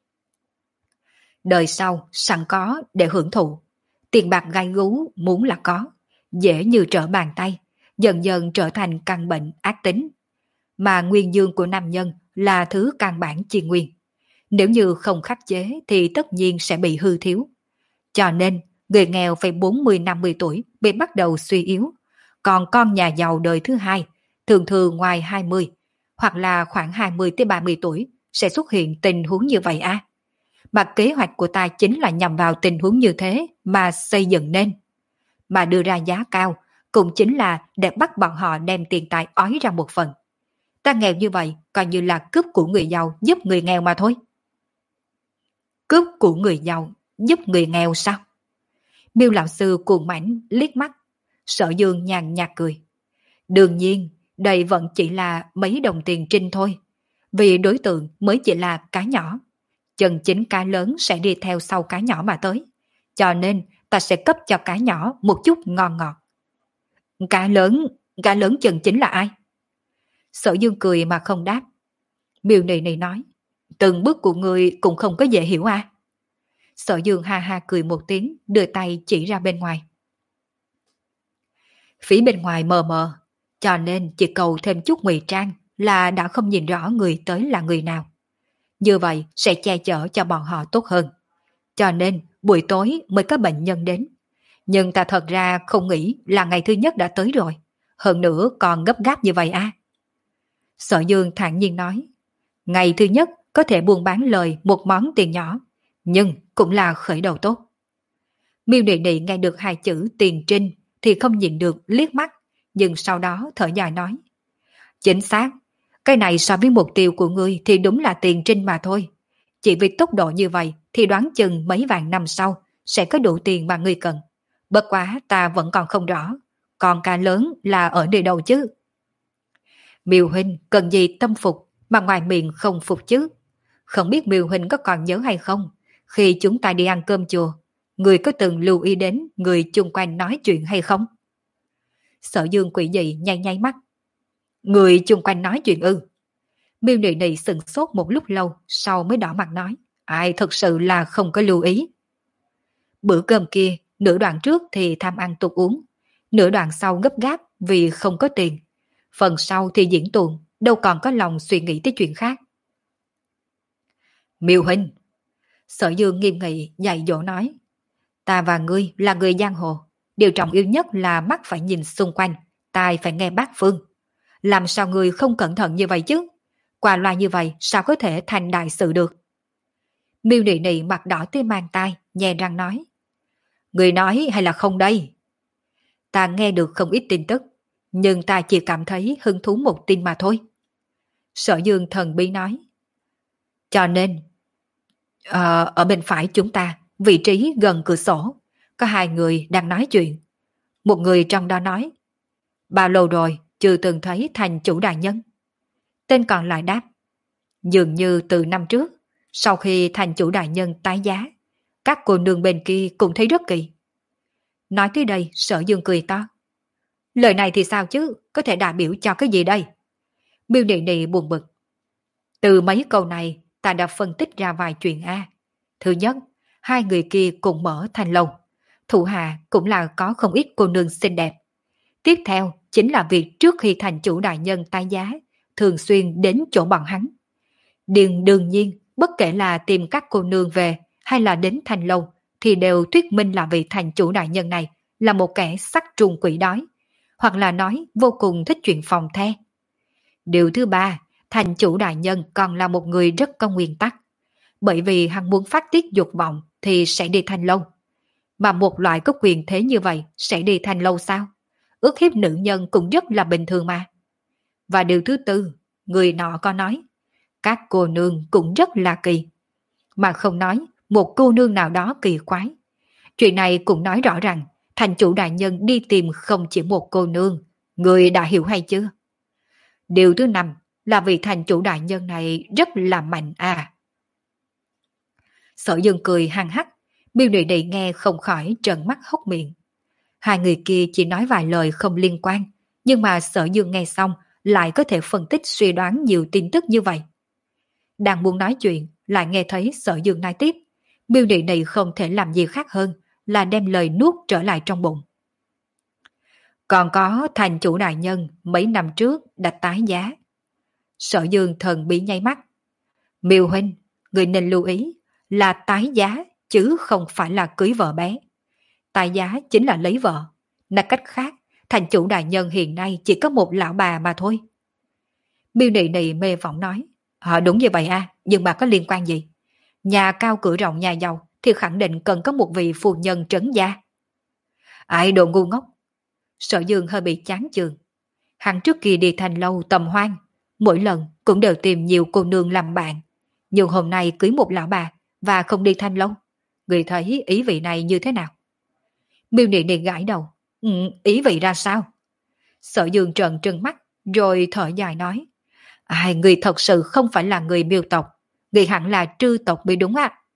Đời sau sẵn có để hưởng thụ, tiền bạc gai gú muốn là có, dễ như trở bàn tay, dần dần trở thành căn bệnh ác tính. Mà nguyên dương của nam nhân là thứ căn bản chi nguyên. Nếu như không khắc chế thì tất nhiên sẽ bị hư thiếu. Cho nên, người nghèo phải bốn mươi năm mươi tuổi bị bắt đầu suy yếu. Còn con nhà giàu đời thứ hai, thường thường ngoài hai mươi, hoặc là khoảng hai mươi tới ba mươi tuổi, sẽ xuất hiện tình huống như vậy à. Mà kế hoạch của ta chính là nhằm vào tình huống như thế mà xây dựng nên. Mà đưa ra giá cao, cũng chính là để bắt bọn họ đem tiền tài ói ra một phần. Ta nghèo như vậy, coi như là cướp của người giàu giúp người nghèo mà thôi. Cướp của người giàu giúp người nghèo sao? Miêu lão sư cuồng mãnh liếc mắt, Sở Dương nhàn nhạt cười. Đương nhiên, đây vẫn chỉ là mấy đồng tiền trinh thôi, vì đối tượng mới chỉ là cá nhỏ. Chân chính cá lớn sẽ đi theo sau cá nhỏ mà tới, cho nên ta sẽ cấp cho cá nhỏ một chút ngon ngọt. Cá lớn, cá lớn chân chính là ai? Sở Dương cười mà không đáp. Miêu Nị Nị nói, từng bước của người cũng không có dễ hiểu à? Sở Dương ha ha cười một tiếng, đưa tay chỉ ra bên ngoài. Phía bên ngoài mờ mờ, cho nên chỉ cầu thêm chút ngụy trang là đã không nhìn rõ người tới là người nào. Như vậy sẽ che chở cho bọn họ tốt hơn. Cho nên buổi tối mới có bệnh nhân đến. Nhưng ta thật ra không nghĩ là ngày thứ nhất đã tới rồi. Hơn nữa còn gấp gáp như vậy à? Sở Dương thản nhiên nói, ngày thứ nhất có thể buôn bán lời một món tiền nhỏ, nhưng cũng là khởi đầu tốt. Miêu Nị Nị nghe được hai chữ tiền trinh thì không nhìn được liếc mắt, nhưng sau đó thở dài nói, chính xác, cái này so với mục tiêu của ngươi thì đúng là tiền trinh mà thôi. Chỉ vì tốc độ như vậy thì đoán chừng mấy vạn năm sau sẽ có đủ tiền mà ngươi cần. Bất quá ta vẫn còn không rõ, còn cá lớn là ở nơi đâu chứ? Miêu huynh cần gì tâm phục mà ngoài miệng không phục chứ? Không biết Miêu huynh có còn nhớ hay không? Khi chúng ta đi ăn cơm chùa, người có từng lưu ý đến người chung quanh nói chuyện hay không? Sở Dương quỷ dị nháy nháy mắt. Người chung quanh nói chuyện ư? Miêu Nị Nị sừng sốt một lúc lâu, sau mới đỏ mặt nói, ai thật sự là không có lưu ý. Bữa cơm kia, nửa đoạn trước thì tham ăn tục uống, nửa đoạn sau gấp gáp vì không có tiền. Phần sau thì diễn tuồng, đâu còn có lòng suy nghĩ tới chuyện khác. Miêu huynh, Sở Dương nghiêm nghị dạy dỗ nói, ta và ngươi là người giang hồ, điều trọng yếu nhất là mắt phải nhìn xung quanh, tai phải nghe bát phương. Làm sao người không cẩn thận như vậy chứ? Qua loa như vậy sao có thể thành đại sự được? Miêu Nị Nị mặt đỏ tới mang tai, nhè răng nói. Người nói hay là không đây? Ta nghe được không ít tin tức, nhưng ta chỉ cảm thấy hứng thú một tin mà thôi. Sở Dương thần bí nói. Cho nên, ờ, ở bên phải chúng ta, vị trí gần cửa sổ, có hai người đang nói chuyện. Một người trong đó nói, bao lâu rồi chưa từng thấy thành chủ đại nhân? Tên còn lại đáp, dường như từ năm trước, sau khi thành chủ đại nhân tái giá, các cô nương bên kia cũng thấy rất kỳ. Nói tới đây, Sở Dương cười to. Lời này thì sao chứ, có thể đại biểu cho cái gì đây? Miêu Nị Nị buồn bực. Từ mấy câu này, ta đã phân tích ra vài chuyện A. Thứ nhất, hai người kia cùng mở thành lâu. Thủ hạ cũng là có không ít cô nương xinh đẹp. Tiếp theo chính là việc trước khi thành chủ đại nhân tái giá, thường xuyên đến chỗ bọn hắn. Điền đương nhiên, bất kể là tìm các cô nương về hay là đến thành lâu, thì đều thuyết minh là vị thành chủ đại nhân này là một kẻ sắc trùng quỷ đói, hoặc là nói vô cùng thích chuyện phòng the. Điều thứ ba, thành chủ đại nhân còn là một người rất có nguyên tắc. Bởi vì hắn muốn phát tiết dục vọng thì sẽ đi thành lâu. Mà một loại có quyền thế như vậy sẽ đi thành lâu sao? Ước hiếp nữ nhân cũng rất là bình thường mà. Và điều thứ tư, người nọ có nói, các cô nương cũng rất là kỳ. Mà không nói một cô nương nào đó kỳ quái. Chuyện này cũng nói rõ rằng thành chủ đại nhân đi tìm không chỉ một cô nương. Người đã hiểu hay chưa? Điều thứ năm là vị thành chủ đại nhân này rất là mạnh à. Sở Dương cười hăng hắc, Miêu Nị Nị nghe không khỏi trợn mắt hốc miệng. Hai người kia chỉ nói vài lời không liên quan, nhưng mà Sở Dương nghe xong lại có thể phân tích suy đoán nhiều tin tức như vậy. Đang muốn nói chuyện, lại nghe thấy Sở Dương nói tiếp. Miêu Nị Nị không thể làm gì khác hơn là đem lời nuốt trở lại trong bụng. Còn có thành chủ đại nhân mấy năm trước đã tái giá. Sở Dương thần bí nháy mắt. Miêu huynh, người nên lưu ý là tái giá chứ không phải là cưới vợ bé. Tái giá chính là lấy vợ. Nói cách khác, thành chủ đại nhân hiện nay chỉ có một lão bà mà thôi. Miêu Nị Nị mê vọng nói. Ờ đúng như vậy à, nhưng mà có liên quan gì? Nhà cao cửa rộng nhà giàu thì khẳng định cần có một vị phu nhân trấn gia. Ai đồ ngu ngốc. Sở Dương hơi bị chán chường. Hắn trước kia đi thành lâu tầm hoang, mỗi lần cũng đều tìm nhiều cô nương làm bạn. Nhưng hôm nay cưới một lão bà và không đi thanh lâu. Người thấy ý vị này như thế nào? Miêu Nị Nị gãi đầu. Ừ, ý vị ra sao? Sở Dương trợn trừng mắt rồi thở dài nói. Ai, người thật sự không phải là người Miêu tộc. Người hẳn là trư tộc mới đúng ạ. À?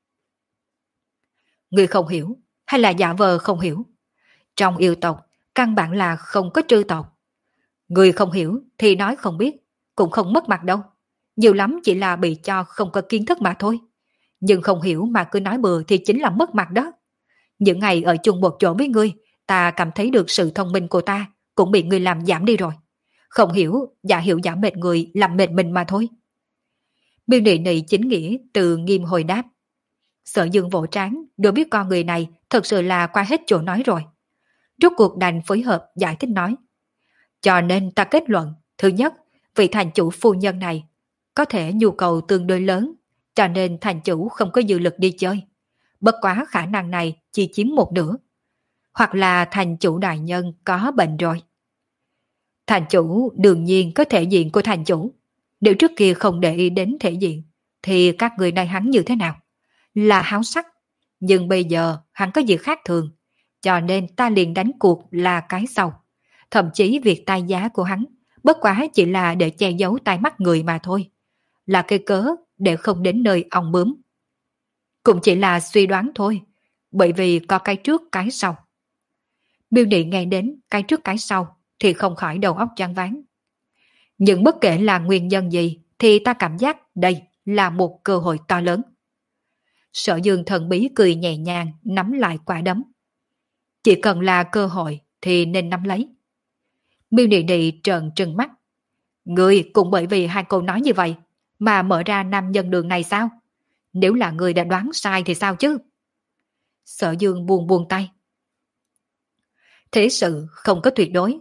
Người không hiểu hay là giả vờ không hiểu? Trong yêu tộc, căn bản là không có trư tộc. Người không hiểu thì nói không biết, cũng không mất mặt đâu. Nhiều lắm chỉ là bị cho không có kiến thức mà thôi. Nhưng không hiểu mà cứ nói bừa thì chính là mất mặt đó. Những ngày ở chung một chỗ với ngươi, ta cảm thấy được sự thông minh của ta cũng bị ngươi làm giảm đi rồi. Không hiểu, giả hiểu giả mệt người làm mệt mình mà thôi. Miêu Nị Nị chính nghĩa từ nghiêm hồi đáp. Sở Dương vỗ trán, đối biết con người này thật sự là qua hết chỗ nói rồi. Rốt cuộc đành phối hợp giải thích nói. Cho nên ta kết luận, thứ nhất, vị thành chủ phu nhân này có thể nhu cầu tương đối lớn, cho nên thành chủ không có dư lực đi chơi. Bất quá khả năng này chỉ chiếm một nửa. Hoặc là thành chủ đại nhân có bệnh rồi. Thành chủ đương nhiên có thể diện của thành chủ. Nếu trước kia không để ý đến thể diện, thì các người này hắn như thế nào? Là háo sắc. Nhưng bây giờ hắn có gì khác thường. Cho nên ta liền đánh cuộc là cái sau. Thậm chí việc tai giá của hắn bất quá chỉ là để che giấu tai mắt người mà thôi. Là cái cớ để không đến nơi ong bướm. Cũng chỉ là suy đoán thôi. Bởi vì có cái trước cái sau. Miêu Nị nghe đến cái trước cái sau thì không khỏi đầu óc choáng váng. Nhưng bất kể là nguyên nhân gì thì ta cảm giác đây là một cơ hội to lớn. Sở Dương thần bí cười nhẹ nhàng nắm lại quả đấm. Chỉ cần là cơ hội thì nên nắm lấy. Miêu Nị Nị trợn trừng mắt. Người cũng bởi vì hai câu nói như vậy mà mở ra nam nhân đường này sao? Nếu là người đã đoán sai thì sao chứ? Sở Dương buông buông tay. Thế sự không có tuyệt đối.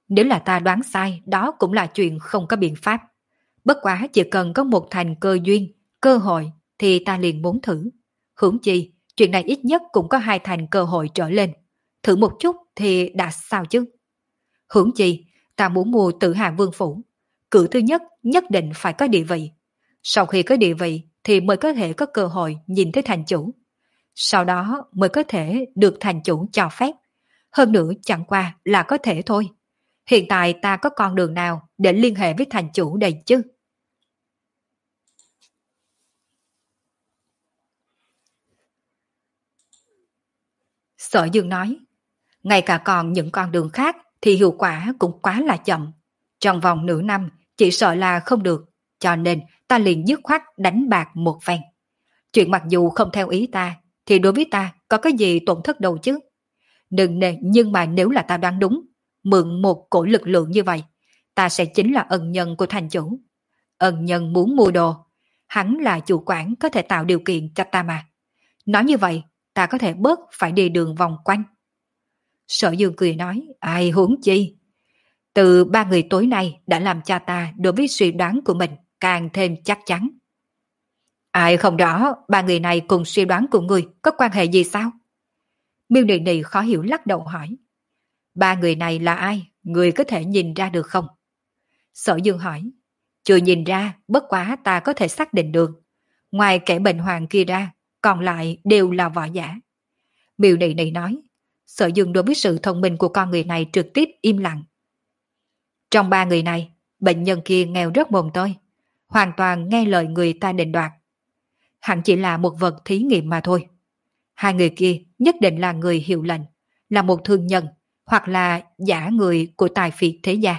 Nếu là ta đoán sai, đó cũng là chuyện không có biện pháp. Bất quá chỉ cần có một thành cơ duyên, cơ hội, thì ta liền muốn thử. Huống chi, chuyện này ít nhất cũng có hai thành cơ hội trở lên. Thử một chút thì đã sao chứ? Huống chi, ta muốn mua Tử Hà Vương Phủ. Cử thứ nhất nhất định phải có địa vị. Sau khi có địa vị thì mới có thể có cơ hội nhìn thấy thành chủ. Sau đó mới có thể được thành chủ cho phép. Hơn nữa chẳng qua là có thể thôi. Hiện tại ta có con đường nào để liên hệ với thành chủ đây chứ? Sở Dương nói, ngay cả còn những con đường khác thì hiệu quả cũng quá là chậm. Trong vòng nửa năm chỉ sợ là không được, cho nên ta liền dứt khoát đánh bạc một phen. Chuyện mặc dù không theo ý ta, thì đối với ta có cái gì tổn thất đâu chứ. Đừng nè, nhưng mà nếu là ta đoán đúng, mượn một cổ lực lượng như vậy, ta sẽ chính là ân nhân của thành chủ. Ân nhân muốn mua đồ, hắn là chủ quản có thể tạo điều kiện cho ta mà. Nói như vậy, ta có thể bớt phải đi đường vòng quanh. Sở Dương cười nói, ai huống chi. Từ ba người tối nay đã làm cha ta đối với suy đoán của mình càng thêm chắc chắn. Ai không rõ ba người này cùng suy đoán của người có quan hệ gì sao? Miêu Nị Nị khó hiểu lắc đầu hỏi. Ba người này là ai? Người có thể nhìn ra được không? Sở Dương hỏi. Chưa nhìn ra, bất quá ta có thể xác định được. Ngoài kẻ bệnh hoàng kia ra, còn lại đều là võ giả. Miêu Nị Nị nói. Sở Dương đối với sự thông minh của con người này trực tiếp im lặng. Trong ba người này, bệnh nhân kia nghèo rất mồm tơi, hoàn toàn nghe lời người ta định đoạt. Hẳn chỉ là một vật thí nghiệm mà thôi. Hai người kia nhất định là người hiệu lệnh, là một thương nhân, hoặc là giả người của tài phiệt thế gia.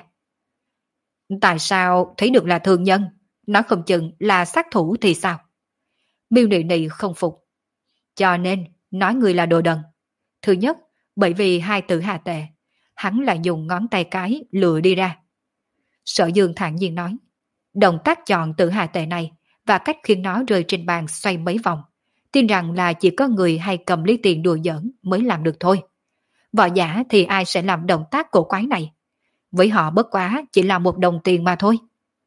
Tại sao thấy được là thương nhân, nói không chừng là sát thủ thì sao? Miêu Nị Nị không phục. Cho nên, nói người là đồ đần. Thứ nhất, bởi vì hai tử hạ tệ, hắn lại dùng ngón tay cái lựa đi ra. Sở Dương thản nhiên nói, động tác chọn tử hạ tệ này và cách khiến nó rơi trên bàn xoay mấy vòng, tin rằng là chỉ có người hay cầm lấy tiền đùa giỡn mới làm được thôi. Võ giả thì ai sẽ làm động tác cổ quái này? Với họ bất quá chỉ là một đồng tiền mà thôi.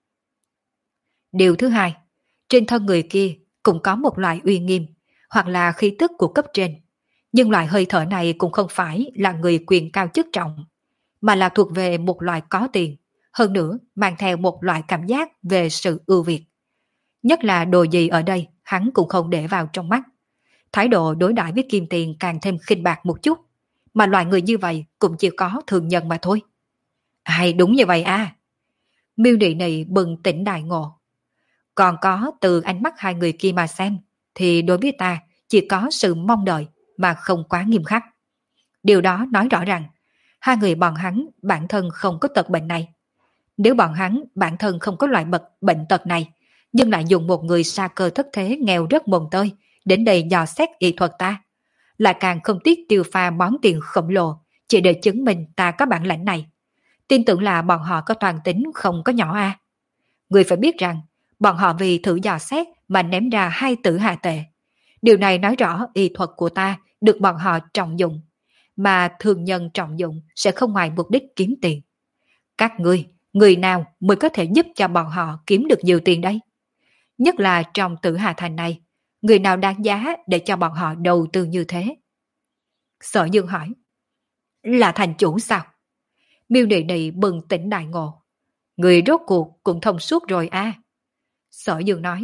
Điều thứ hai, trên thân người kia cũng có một loại uy nghiêm, hoặc là khí tức của cấp trên. Nhưng loại hơi thở này cũng không phải là người quyền cao chức trọng, mà là thuộc về một loại có tiền, hơn nữa mang theo một loại cảm giác về sự ưu việt. Nhất là đồ gì ở đây hắn cũng không để vào trong mắt. Thái độ đối đãi với kim tiền càng thêm khinh bạc một chút, mà loại người như vậy cũng chỉ có thường nhân mà thôi. Ai đúng như vậy à? Miêu Nị Nị bừng tỉnh đại ngộ. Còn có từ ánh mắt hai người kia mà xem, thì đối với ta chỉ có sự mong đợi mà không quá nghiêm khắc. Điều đó nói rõ rằng hai người bọn hắn bản thân không có tật bệnh này. Nếu bọn hắn bản thân không có loại bật bệnh tật này, nhưng lại dùng một người sa cơ thất thế nghèo rất mồm tơi đến đây dò xét y thuật ta, lại càng không tiếc tiêu pha món tiền khổng lồ chỉ để chứng minh ta có bản lãnh này. Tin tưởng là bọn họ có toàn tính không có nhỏ a. Người phải biết rằng bọn họ vì thử dò xét mà ném ra hai tử hạ tệ. Điều này nói rõ y thuật của ta được bọn họ trọng dụng, mà thường nhân trọng dụng sẽ không ngoài mục đích kiếm tiền. Các ngươi, người nào mới có thể giúp cho bọn họ kiếm được nhiều tiền đây? Nhất là trong Tử Hà Thành này, người nào đáng giá để cho bọn họ đầu tư như thế? Sở Dương hỏi. Là thành chủ sao? Miêu Nị Nị bừng tỉnh đại ngộ. Người rốt cuộc cũng thông suốt rồi a. Sở Dương nói.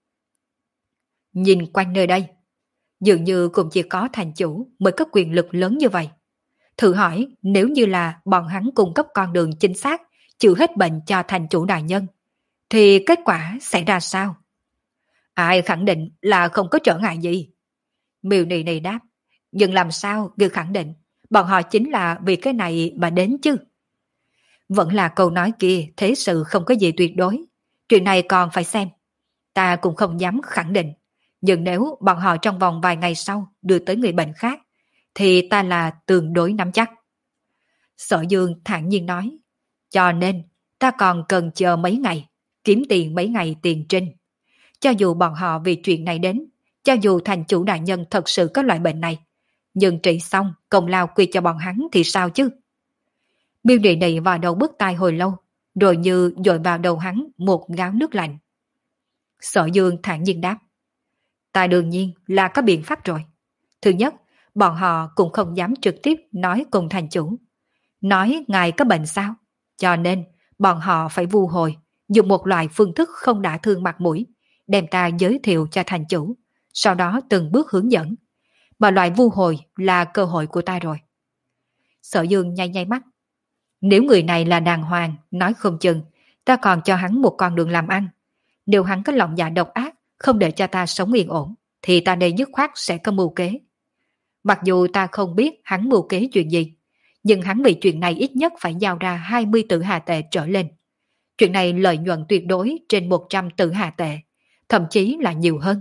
Nhìn quanh nơi đây, dường như cũng chỉ có thành chủ mới có quyền lực lớn như vậy. Thử hỏi nếu như là bọn hắn cung cấp con đường chính xác chữa hết bệnh cho thành chủ đại nhân, thì kết quả sẽ ra sao? Ai khẳng định là không có trở ngại gì? Miêu Nị Nị đáp. Nhưng làm sao người khẳng định bọn họ chính là vì cái này mà đến chứ? Vẫn là câu nói kia, thế sự không có gì tuyệt đối. Chuyện này còn phải xem. Ta cũng không dám khẳng định. Nhưng nếu bọn họ trong vòng vài ngày sau đưa tới người bệnh khác, thì ta là tương đối nắm chắc. Sở Dương thản nhiên nói. Cho nên, ta còn cần chờ mấy ngày, kiếm tiền mấy ngày tiền trinh. Cho dù bọn họ vì chuyện này đến, cho dù thành chủ đại nhân thật sự có loại bệnh này, nhưng trị xong công lao quy cho bọn hắn thì sao chứ? Miêu Nị Nị vào đầu bứt tai hồi lâu, rồi như dội vào đầu hắn một gáo nước lạnh. Sở Dương thản nhiên đáp. Ta đương nhiên là có biện pháp rồi. Thứ nhất, bọn họ cũng không dám trực tiếp nói cùng thành chủ. Nói ngài có bệnh sao? Cho nên, bọn họ phải vu hồi, dùng một loại phương thức không đả thương mặt mũi, đem ta giới thiệu cho thành chủ, sau đó từng bước hướng dẫn. Mà loại vu hồi là cơ hội của ta rồi. Sở Dương nháy nháy mắt. Nếu người này là đàng hoàng, nói không chừng, ta còn cho hắn một con đường làm ăn. Nếu hắn có lòng dạ độc ác, không để cho ta sống yên ổn, thì ta đây dứt khoát sẽ có mưu kế. Mặc dù ta không biết hắn mưu kế chuyện gì, nhưng hắn vì chuyện này ít nhất phải giao ra hai mươi tử hà tệ trở lên. Chuyện này lợi nhuận tuyệt đối trên một trăm tử hà tệ, thậm chí là nhiều hơn.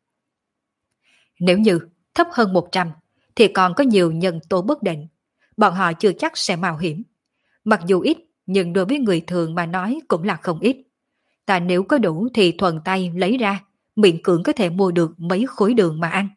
Nếu như thấp hơn một trăm, thì còn có nhiều nhân tố bất định. Bọn họ chưa chắc sẽ mạo hiểm. Mặc dù ít, nhưng đối với người thường mà nói cũng là không ít. Ta nếu có đủ thì thuần tay lấy ra, miễn cưỡng có thể mua được mấy khối đường mà ăn.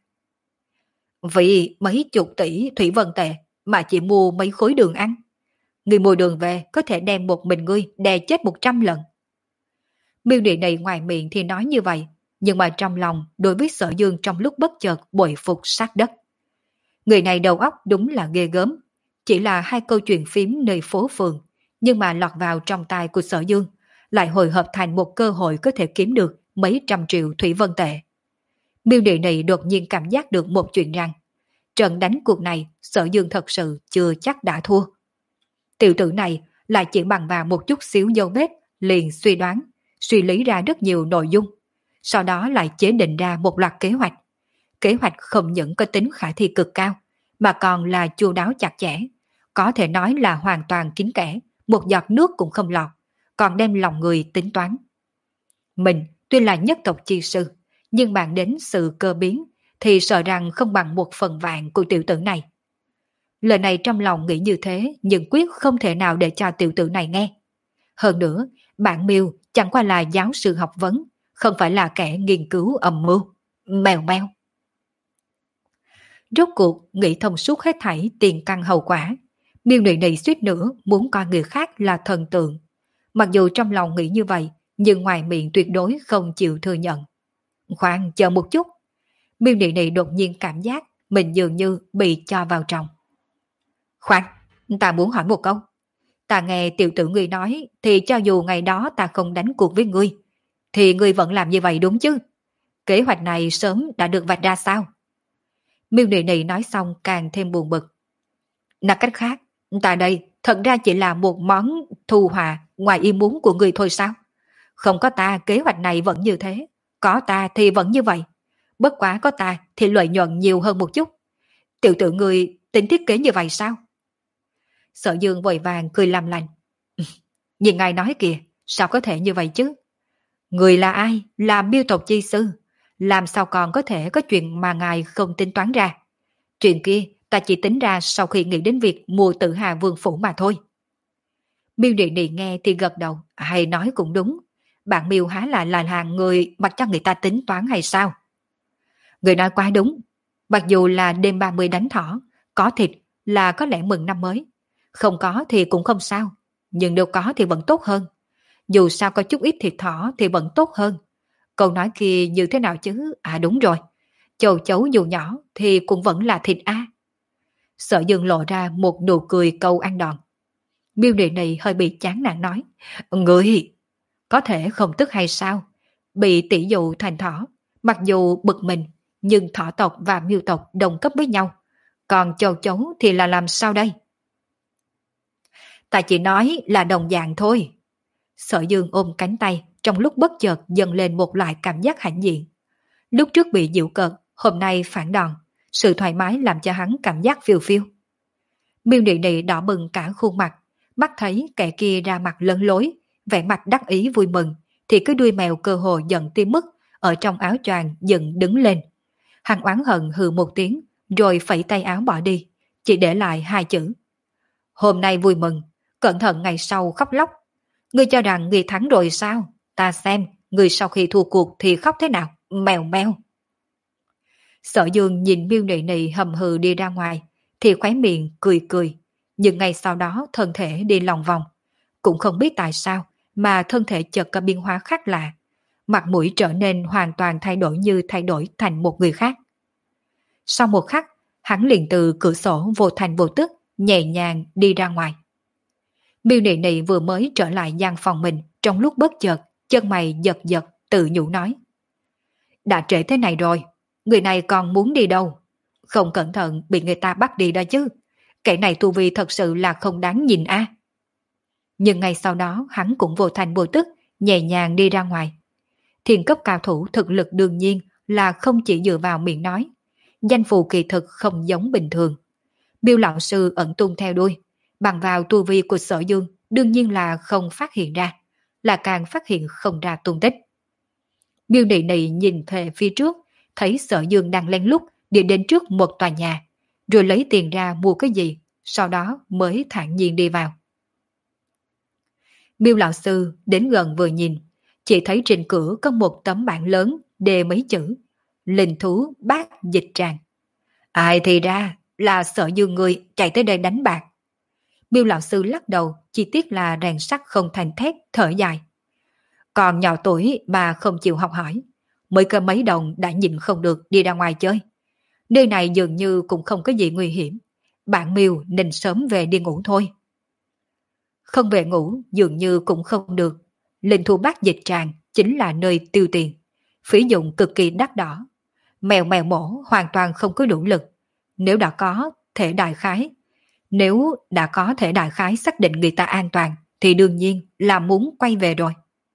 Vì mấy chục tỷ thủy vân tệ mà chỉ mua mấy khối đường ăn. Người mua đường về có thể đem một mình ngươi đè chết một trăm lần. Miêu Nị Nị ngoài miệng thì nói như vậy, nhưng mà trong lòng đối với Sở Dương trong lúc bất chợt bội phục sát đất. Người này đầu óc đúng là ghê gớm, chỉ là hai câu chuyện phím nơi phố phường, nhưng mà lọt vào trong tai của Sở Dương, lại hồi hợp thành một cơ hội có thể kiếm được mấy trăm triệu thủy vân tệ. Miêu Nị Nị đột nhiên cảm giác được một chuyện rằng, trận đánh cuộc này Sở Dương thật sự chưa chắc đã thua. Tiểu tử này lại chỉ bằng vào một chút xíu dấu vết liền suy đoán, suy lý ra rất nhiều nội dung, sau đó lại chế định ra một loạt kế hoạch. Kế hoạch không những có tính khả thi cực cao, mà còn là chu đáo chặt chẽ, có thể nói là hoàn toàn kín kẽ, một giọt nước cũng không lọt, còn đem lòng người tính toán. Mình tuy là nhất tộc chi sư, nhưng bàn đến sự cơ biến thì sợ rằng không bằng một phần vạn của tiểu tử này. Lời này trong lòng nghĩ như thế, nhưng quyết không thể nào để cho tiểu tử này nghe. Hơn nữa, bạn Miêu chẳng qua là giáo sư học vấn, không phải là kẻ nghiên cứu âm mưu. Mèo meo. Rốt cuộc nghĩ thông suốt hết thảy tiền căn hậu quả. Miêu Nị Nị suýt nữa muốn coi người khác là thần tượng. Mặc dù trong lòng nghĩ như vậy, nhưng ngoài miệng tuyệt đối không chịu thừa nhận. Khoan, chờ một chút. Miêu Nị Nị đột nhiên cảm giác mình dường như bị cho vào trong. Khoan, ta muốn hỏi một câu. Ta nghe tiểu tử ngươi nói thì cho dù ngày đó ta không đánh cuộc với ngươi, thì ngươi vẫn làm như vậy đúng chứ? Kế hoạch này sớm đã được vạch ra sao? Miêu Nị Nị nói xong càng thêm buồn bực. Nói cách khác, ta đây thật ra chỉ là một món thù hòa ngoài ý muốn của ngươi thôi sao? Không có ta kế hoạch này vẫn như thế, có ta thì vẫn như vậy. Bất quá có ta thì lợi nhuận nhiều hơn một chút. Tiểu tử ngươi tính thiết kế như vậy sao? Sở Dương vội vàng cười làm lành. Nhìn ngài nói kìa, sao có thể như vậy chứ? Người là ai? Là Miêu tộc chi sư. Làm sao còn có thể có chuyện mà ngài không tính toán ra? Chuyện kia ta chỉ tính ra sau khi nghĩ đến việc mua Tử Hà Vương phủ mà thôi. Miêu Nị Nị nghe thì gật đầu, hay nói cũng đúng. Bạn Miêu há là là hàng người mặc cho người ta tính toán hay sao? Người nói quá đúng. Mặc dù là đêm ba mươi đánh thỏ, có thịt là có lẽ mừng năm mới. Không có thì cũng không sao, nhưng nếu có thì vẫn tốt hơn. Dù sao có chút ít thịt thỏ thì vẫn tốt hơn. Câu nói kia như thế nào chứ? À đúng rồi, châu chấu dù nhỏ thì cũng vẫn là thịt a. Sở Dương lộ ra một nụ cười câu ăn đòn. Miêu Nị Nị hơi bị chán nản nói, người có thể không tức hay sao? Bị tỷ dụ thành thỏ, mặc dù bực mình, nhưng thỏ tộc và miêu tộc đồng cấp với nhau, còn châu chấu thì là làm sao đây? Ta chỉ nói là đồng dạng thôi. Sở Dương ôm cánh tay, trong lúc bất chợt dâng lên một loại cảm giác hãnh diện. Lúc trước bị giễu cợt, hôm nay phản đòn, sự thoải mái làm cho hắn cảm giác phiêu phiêu. Miêu Nị Nị đỏ bừng cả khuôn mặt, mắt thấy kẻ kia ra mặt lấn lối, vẻ mặt đắc ý vui mừng, thì cái đuôi mèo cơ hồ giận tim mức, ở trong áo choàng dựng đứng lên. Hắn oán hận hừ một tiếng, rồi phẩy tay áo bỏ đi, chỉ để lại hai chữ. Hôm nay vui mừng, cẩn thận ngày sau khóc lóc. Ngươi cho rằng ngươi thắng rồi sao? Ta xem, ngươi sau khi thua cuộc thì khóc thế nào? Mèo meo. Sở Dương nhìn Miêu Nị Nị hầm hừ đi ra ngoài, thì khóe miệng cười cười. Nhưng ngay sau đó thân thể đi lòng vòng. Cũng không biết tại sao mà thân thể chợt có biến hóa khác lạ. Mặt mũi trở nên hoàn toàn thay đổi như thay đổi thành một người khác. Sau một khắc, hắn liền từ cửa sổ vô thành vô tức, nhẹ nhàng đi ra ngoài. Miêu Nị Nị vừa mới trở lại gian phòng mình, trong lúc bất chợt, chân mày giật giật, tự nhủ nói. Đã trễ thế này rồi, người này còn muốn đi đâu? Không cẩn thận bị người ta bắt đi đó chứ. Kẻ này tu vi thật sự là không đáng nhìn a. Nhưng ngay sau đó hắn cũng vô thành vô tức, nhẹ nhàng đi ra ngoài. Thiên cấp cao thủ thực lực đương nhiên là không chỉ dựa vào miệng nói. Danh phù kỳ thực không giống bình thường. Miêu lão sư ẩn tung theo đuôi, bằng vào tu vi của Sở Dương đương nhiên là không phát hiện ra, là càng phát hiện không ra tung tích. Miêu Nị Nị nhìn về phía trước, thấy Sở Dương đang lén lút đi đến trước một tòa nhà, rồi lấy tiền ra mua cái gì, sau đó mới thản nhiên đi vào. Miêu lão sư đến gần vừa nhìn, chỉ thấy trên cửa có một tấm bảng lớn đề mấy chữ: Linh thú bát dịch tràng. Ai thì ra là Sở Dương người chạy tới đây đánh bạc. Miêu lão sư lắc đầu, chỉ tiếc là rèn sắt không thành thép, thở dài. Còn nhỏ tuổi mà không chịu học hỏi, mới có mấy đồng đã nhịn không được đi ra ngoài chơi. Nơi này dường như cũng không có gì nguy hiểm, bạn Miêu nên sớm về đi ngủ thôi. Không về ngủ dường như cũng không được. Linh thú bát dịch tràng chính là nơi tiêu tiền, phí dụng cực kỳ đắt đỏ. Mèo mèo mổ hoàn toàn không có đủ lực. Nếu đã có thể đại khái, nếu đã có thể đại khái xác định người ta an toàn, thì đương nhiên là muốn quay về rồi.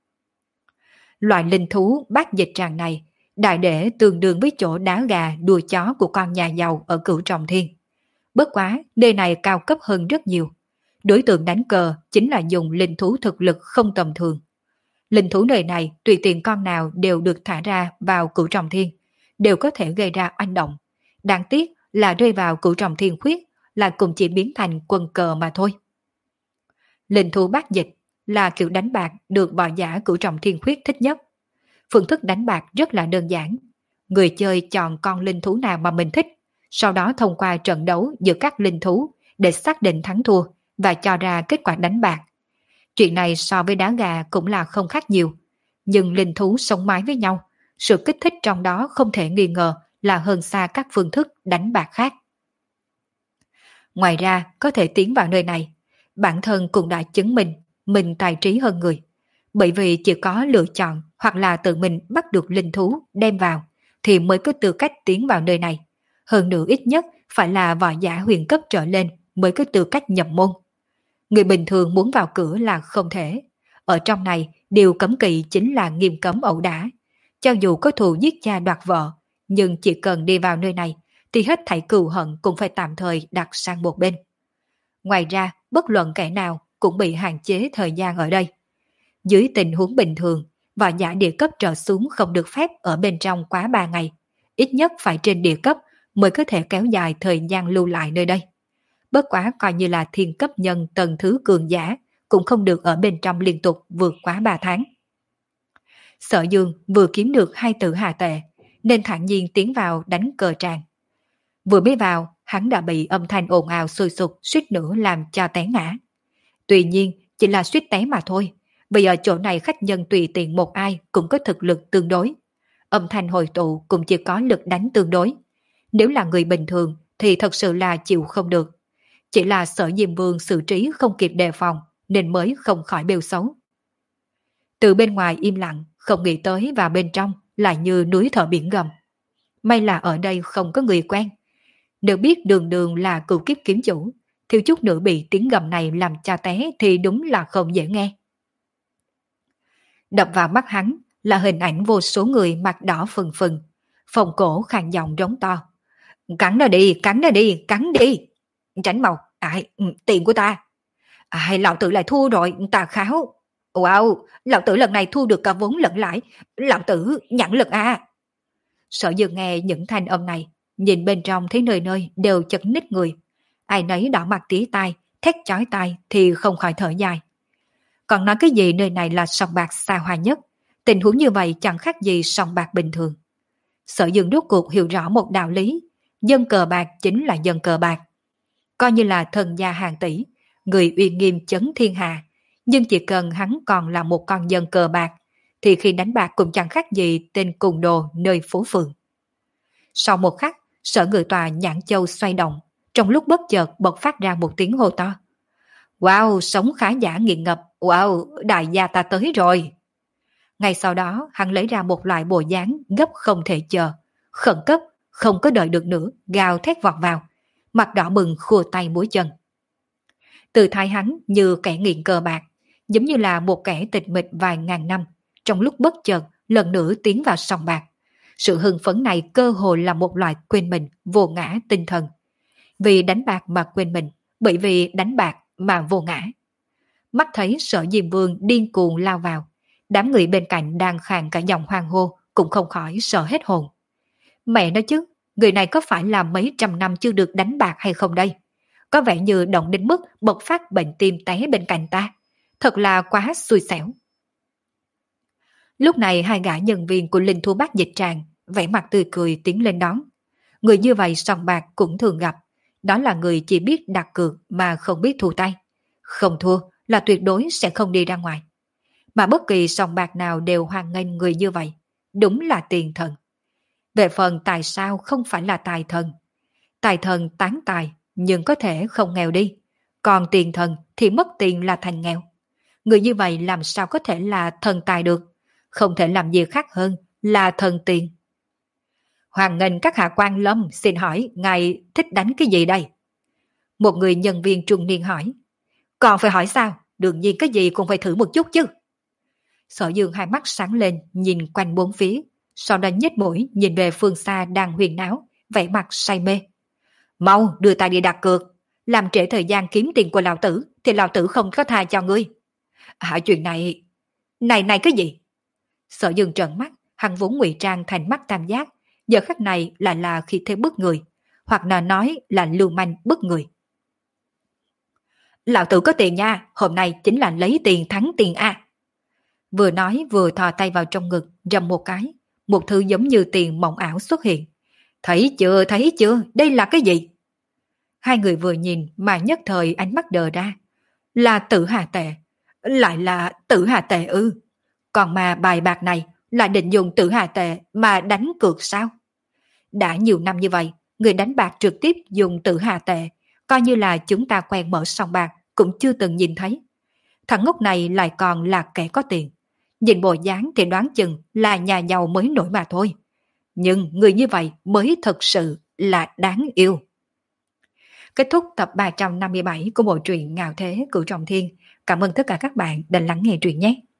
Loại linh thú bát dịch tràng này, đại để tương đương với chỗ đá gà đùa chó của con nhà giàu ở Cửu Trọng Thiên. Bất quá, nơi này cao cấp hơn rất nhiều. Đối tượng đánh cờ chính là dùng linh thú thực lực không tầm thường. Linh thú nơi này tùy tiện con nào đều được thả ra vào Cửu Trọng Thiên, đều có thể gây ra oanh động. Đáng tiếc là rơi vào Cửu Trọng Thiên khuyết là cũng chỉ biến thành quân cờ mà thôi. Linh thú bát dịch là kiểu đánh bạc được võ giả Cửu Trọng Thiên khuyết thích nhất. Phương thức đánh bạc rất là đơn giản. Người chơi chọn con linh thú nào mà mình thích, sau đó thông qua trận đấu giữa các linh thú để xác định thắng thua và cho ra kết quả đánh bạc. Chuyện này so với đá gà cũng là không khác nhiều, nhưng linh thú sống mái với nhau, sự kích thích trong đó không thể nghi ngờ là hơn xa các phương thức đánh bạc khác. Ngoài ra, có thể tiến vào nơi này, bản thân cũng đã chứng minh mình tài trí hơn người, bởi vì chỉ có lựa chọn hoặc là tự mình bắt được linh thú đem vào thì mới có tư cách tiến vào nơi này. Hơn nữa ít nhất phải là võ giả huyền cấp trở lên mới có tư cách nhập môn. Người bình thường muốn vào cửa là không thể. Ở trong này, điều cấm kỵ chính là nghiêm cấm ẩu đả. Cho dù có thù giết cha đoạt vợ, nhưng chỉ cần đi vào nơi này, thì hết thảy cừu hận cũng phải tạm thời đặt sang một bên. Ngoài ra, bất luận kẻ nào cũng bị hạn chế thời gian ở đây. Dưới tình huống bình thường, võ giả địa cấp trở xuống không được phép ở bên trong quá ba ngày. Ít nhất phải trên địa cấp mới có thể kéo dài thời gian lưu lại nơi đây. Bất quá coi như là thiên cấp nhân tầng thứ cường giả, cũng không được ở bên trong liên tục vượt quá ba tháng. Sở Dương vừa kiếm được hai tử hà tệ, nên thản nhiên tiến vào đánh cờ tràng. Vừa mới vào, hắn đã bị âm thanh ồn ào sôi sục suýt nữa làm cho té ngã. Tuy nhiên, chỉ là suýt té mà thôi, vì ở chỗ này khách nhân tùy tiện một ai cũng có thực lực tương đối. Âm thanh hồi tụ cũng chỉ có lực đánh tương đối. Nếu là người bình thường thì thật sự là chịu không được. Chỉ là Sở Diêm Vương xử trí không kịp đề phòng nên mới không khỏi bêu xấu. Từ bên ngoài im lặng, không nghĩ tới vào bên trong lại như núi thở biển gầm. May là ở đây không có người quen. Nếu biết đường đường là cửu kiếp kiếm chủ, thiếu chút nữa bị tiếng gầm này làm cho té thì đúng là không dễ nghe. Đập vào mắt hắn là hình ảnh vô số người mặt đỏ phừng phừng, phòng cổ khàn giọng rống to. Cắn nó đi, cắn nó đi, cắn đi. Tránh màu, ai, tiền của ta. Ai, lão tử lại thua rồi, tà kháo. Wow, lão tử lần này thu được cả vốn lẫn lãi, lão tử nhãn lực à. Sở Dương nghe những thanh âm này, nhìn bên trong thấy nơi nơi đều chật ních người. Ai nấy đỏ mặt tía tai, thét chói tai thì không khỏi thở dài. Còn nói cái gì nơi này là sòng bạc xa hoa nhất, tình huống như vậy chẳng khác gì sòng bạc bình thường. Sở Dương rốt cuộc hiểu rõ một đạo lý, dân cờ bạc chính là dân cờ bạc. coi như là thần gia hàng tỷ, người uy nghiêm chấn thiên hạ, nhưng chỉ cần hắn còn là một con dân cờ bạc, thì khi đánh bạc cũng chẳng khác gì tên cùng đồ nơi phố phường. Sau một khắc, sở người tòa nhãn châu xoay động, trong lúc bất chợt bật phát ra một tiếng hô to. Wow, sống khá giả nghiện ngập, wow, đại gia ta tới rồi. Ngay sau đó, hắn lấy ra một loại bộ dáng gấp không thể chờ, khẩn cấp, không có đợi được nữa, gào thét vọt vào, mặt đỏ bừng khua tay múa chân. Từ thái hắn như kẻ nghiện cờ bạc, giống như là một kẻ tịch mịch vài ngàn năm, trong lúc bất chợt lần nữa tiến vào sòng bạc. Sự hưng phấn này cơ hồ là một loại quên mình, vô ngã tinh thần. Vì đánh bạc mà quên mình, bởi vì đánh bạc mà vô ngã. Mắt thấy Sở Diêm Vương điên cuồng lao vào, đám người bên cạnh đang khàn cả giọng hoang hô cũng không khỏi sợ hết hồn. Mẹ nói chứ, người này có phải là mấy trăm năm chưa được đánh bạc hay không đây? Có vẻ như động đến mức bộc phát bệnh tim té bên cạnh ta. Thật là quá xui xẻo. Lúc này hai gã nhân viên của Linh Thu Bát Dịch Tràng vẻ mặt tươi cười tiến lên đón. Người như vậy sòng bạc cũng thường gặp. Đó là người chỉ biết đặt cược mà không biết thu tay. Không thua là tuyệt đối sẽ không đi ra ngoài. Mà bất kỳ sòng bạc nào đều hoan nghênh người như vậy. Đúng là tiền thần. Về phần tại sao không phải là tài thần. Tài thần tán tài nhưng có thể không nghèo đi. Còn tiền thần thì mất tiền là thành nghèo. Người như vậy làm sao có thể là thần tài được. Không thể làm gì khác hơn là thần tiền. Hoàng nghênh các hạ quan lâm, xin hỏi ngài thích đánh cái gì đây? Một người nhân viên trung niên hỏi. Còn phải hỏi sao? Đương nhiên cái gì cũng phải thử một chút chứ. Sở Dương hai mắt sáng lên nhìn quanh bốn phía, sau đó nhếch mũi nhìn về phương xa đang huyền náo, vẻ mặt say mê. Mau đưa ta đi đặt cược, làm trễ thời gian kiếm tiền của lão tử thì lão tử không có tha cho ngươi. Hả, chuyện này... Này này cái gì? Sở Dương trợn mắt, hắn vốn ngụy trang thành mắt tam giác, giờ khắc này lại là khi thế bức người, hoặc là nói là lưu manh bức người. Lão tử có tiền nha, hôm nay chính là lấy tiền thắng tiền a. Vừa nói vừa thò tay vào trong ngực, rầm một cái, một thứ giống như tiền mộng ảo xuất hiện. Thấy chưa, thấy chưa, đây là cái gì? Hai người vừa nhìn mà nhất thời ánh mắt đờ ra. Là Tử Hà Tệ, lại là Tử Hà Tệ ư? Còn mà bài bạc này là định dùng Tử Hà Tệ mà đánh cược sao? Đã nhiều năm như vậy, người đánh bạc trực tiếp dùng Tử Hà Tệ, coi như là chúng ta quen mở sòng bạc cũng chưa từng nhìn thấy. Thằng ngốc này lại còn là kẻ có tiền. Nhìn bộ dáng thì đoán chừng là nhà giàu mới nổi mà thôi. Nhưng người như vậy mới thật sự là đáng yêu. Kết thúc tập ba trăm năm mươi bảy của bộ truyện Ngạo Thế Cửu Trọng Thiên. Cảm ơn tất cả các bạn đã lắng nghe truyện nhé.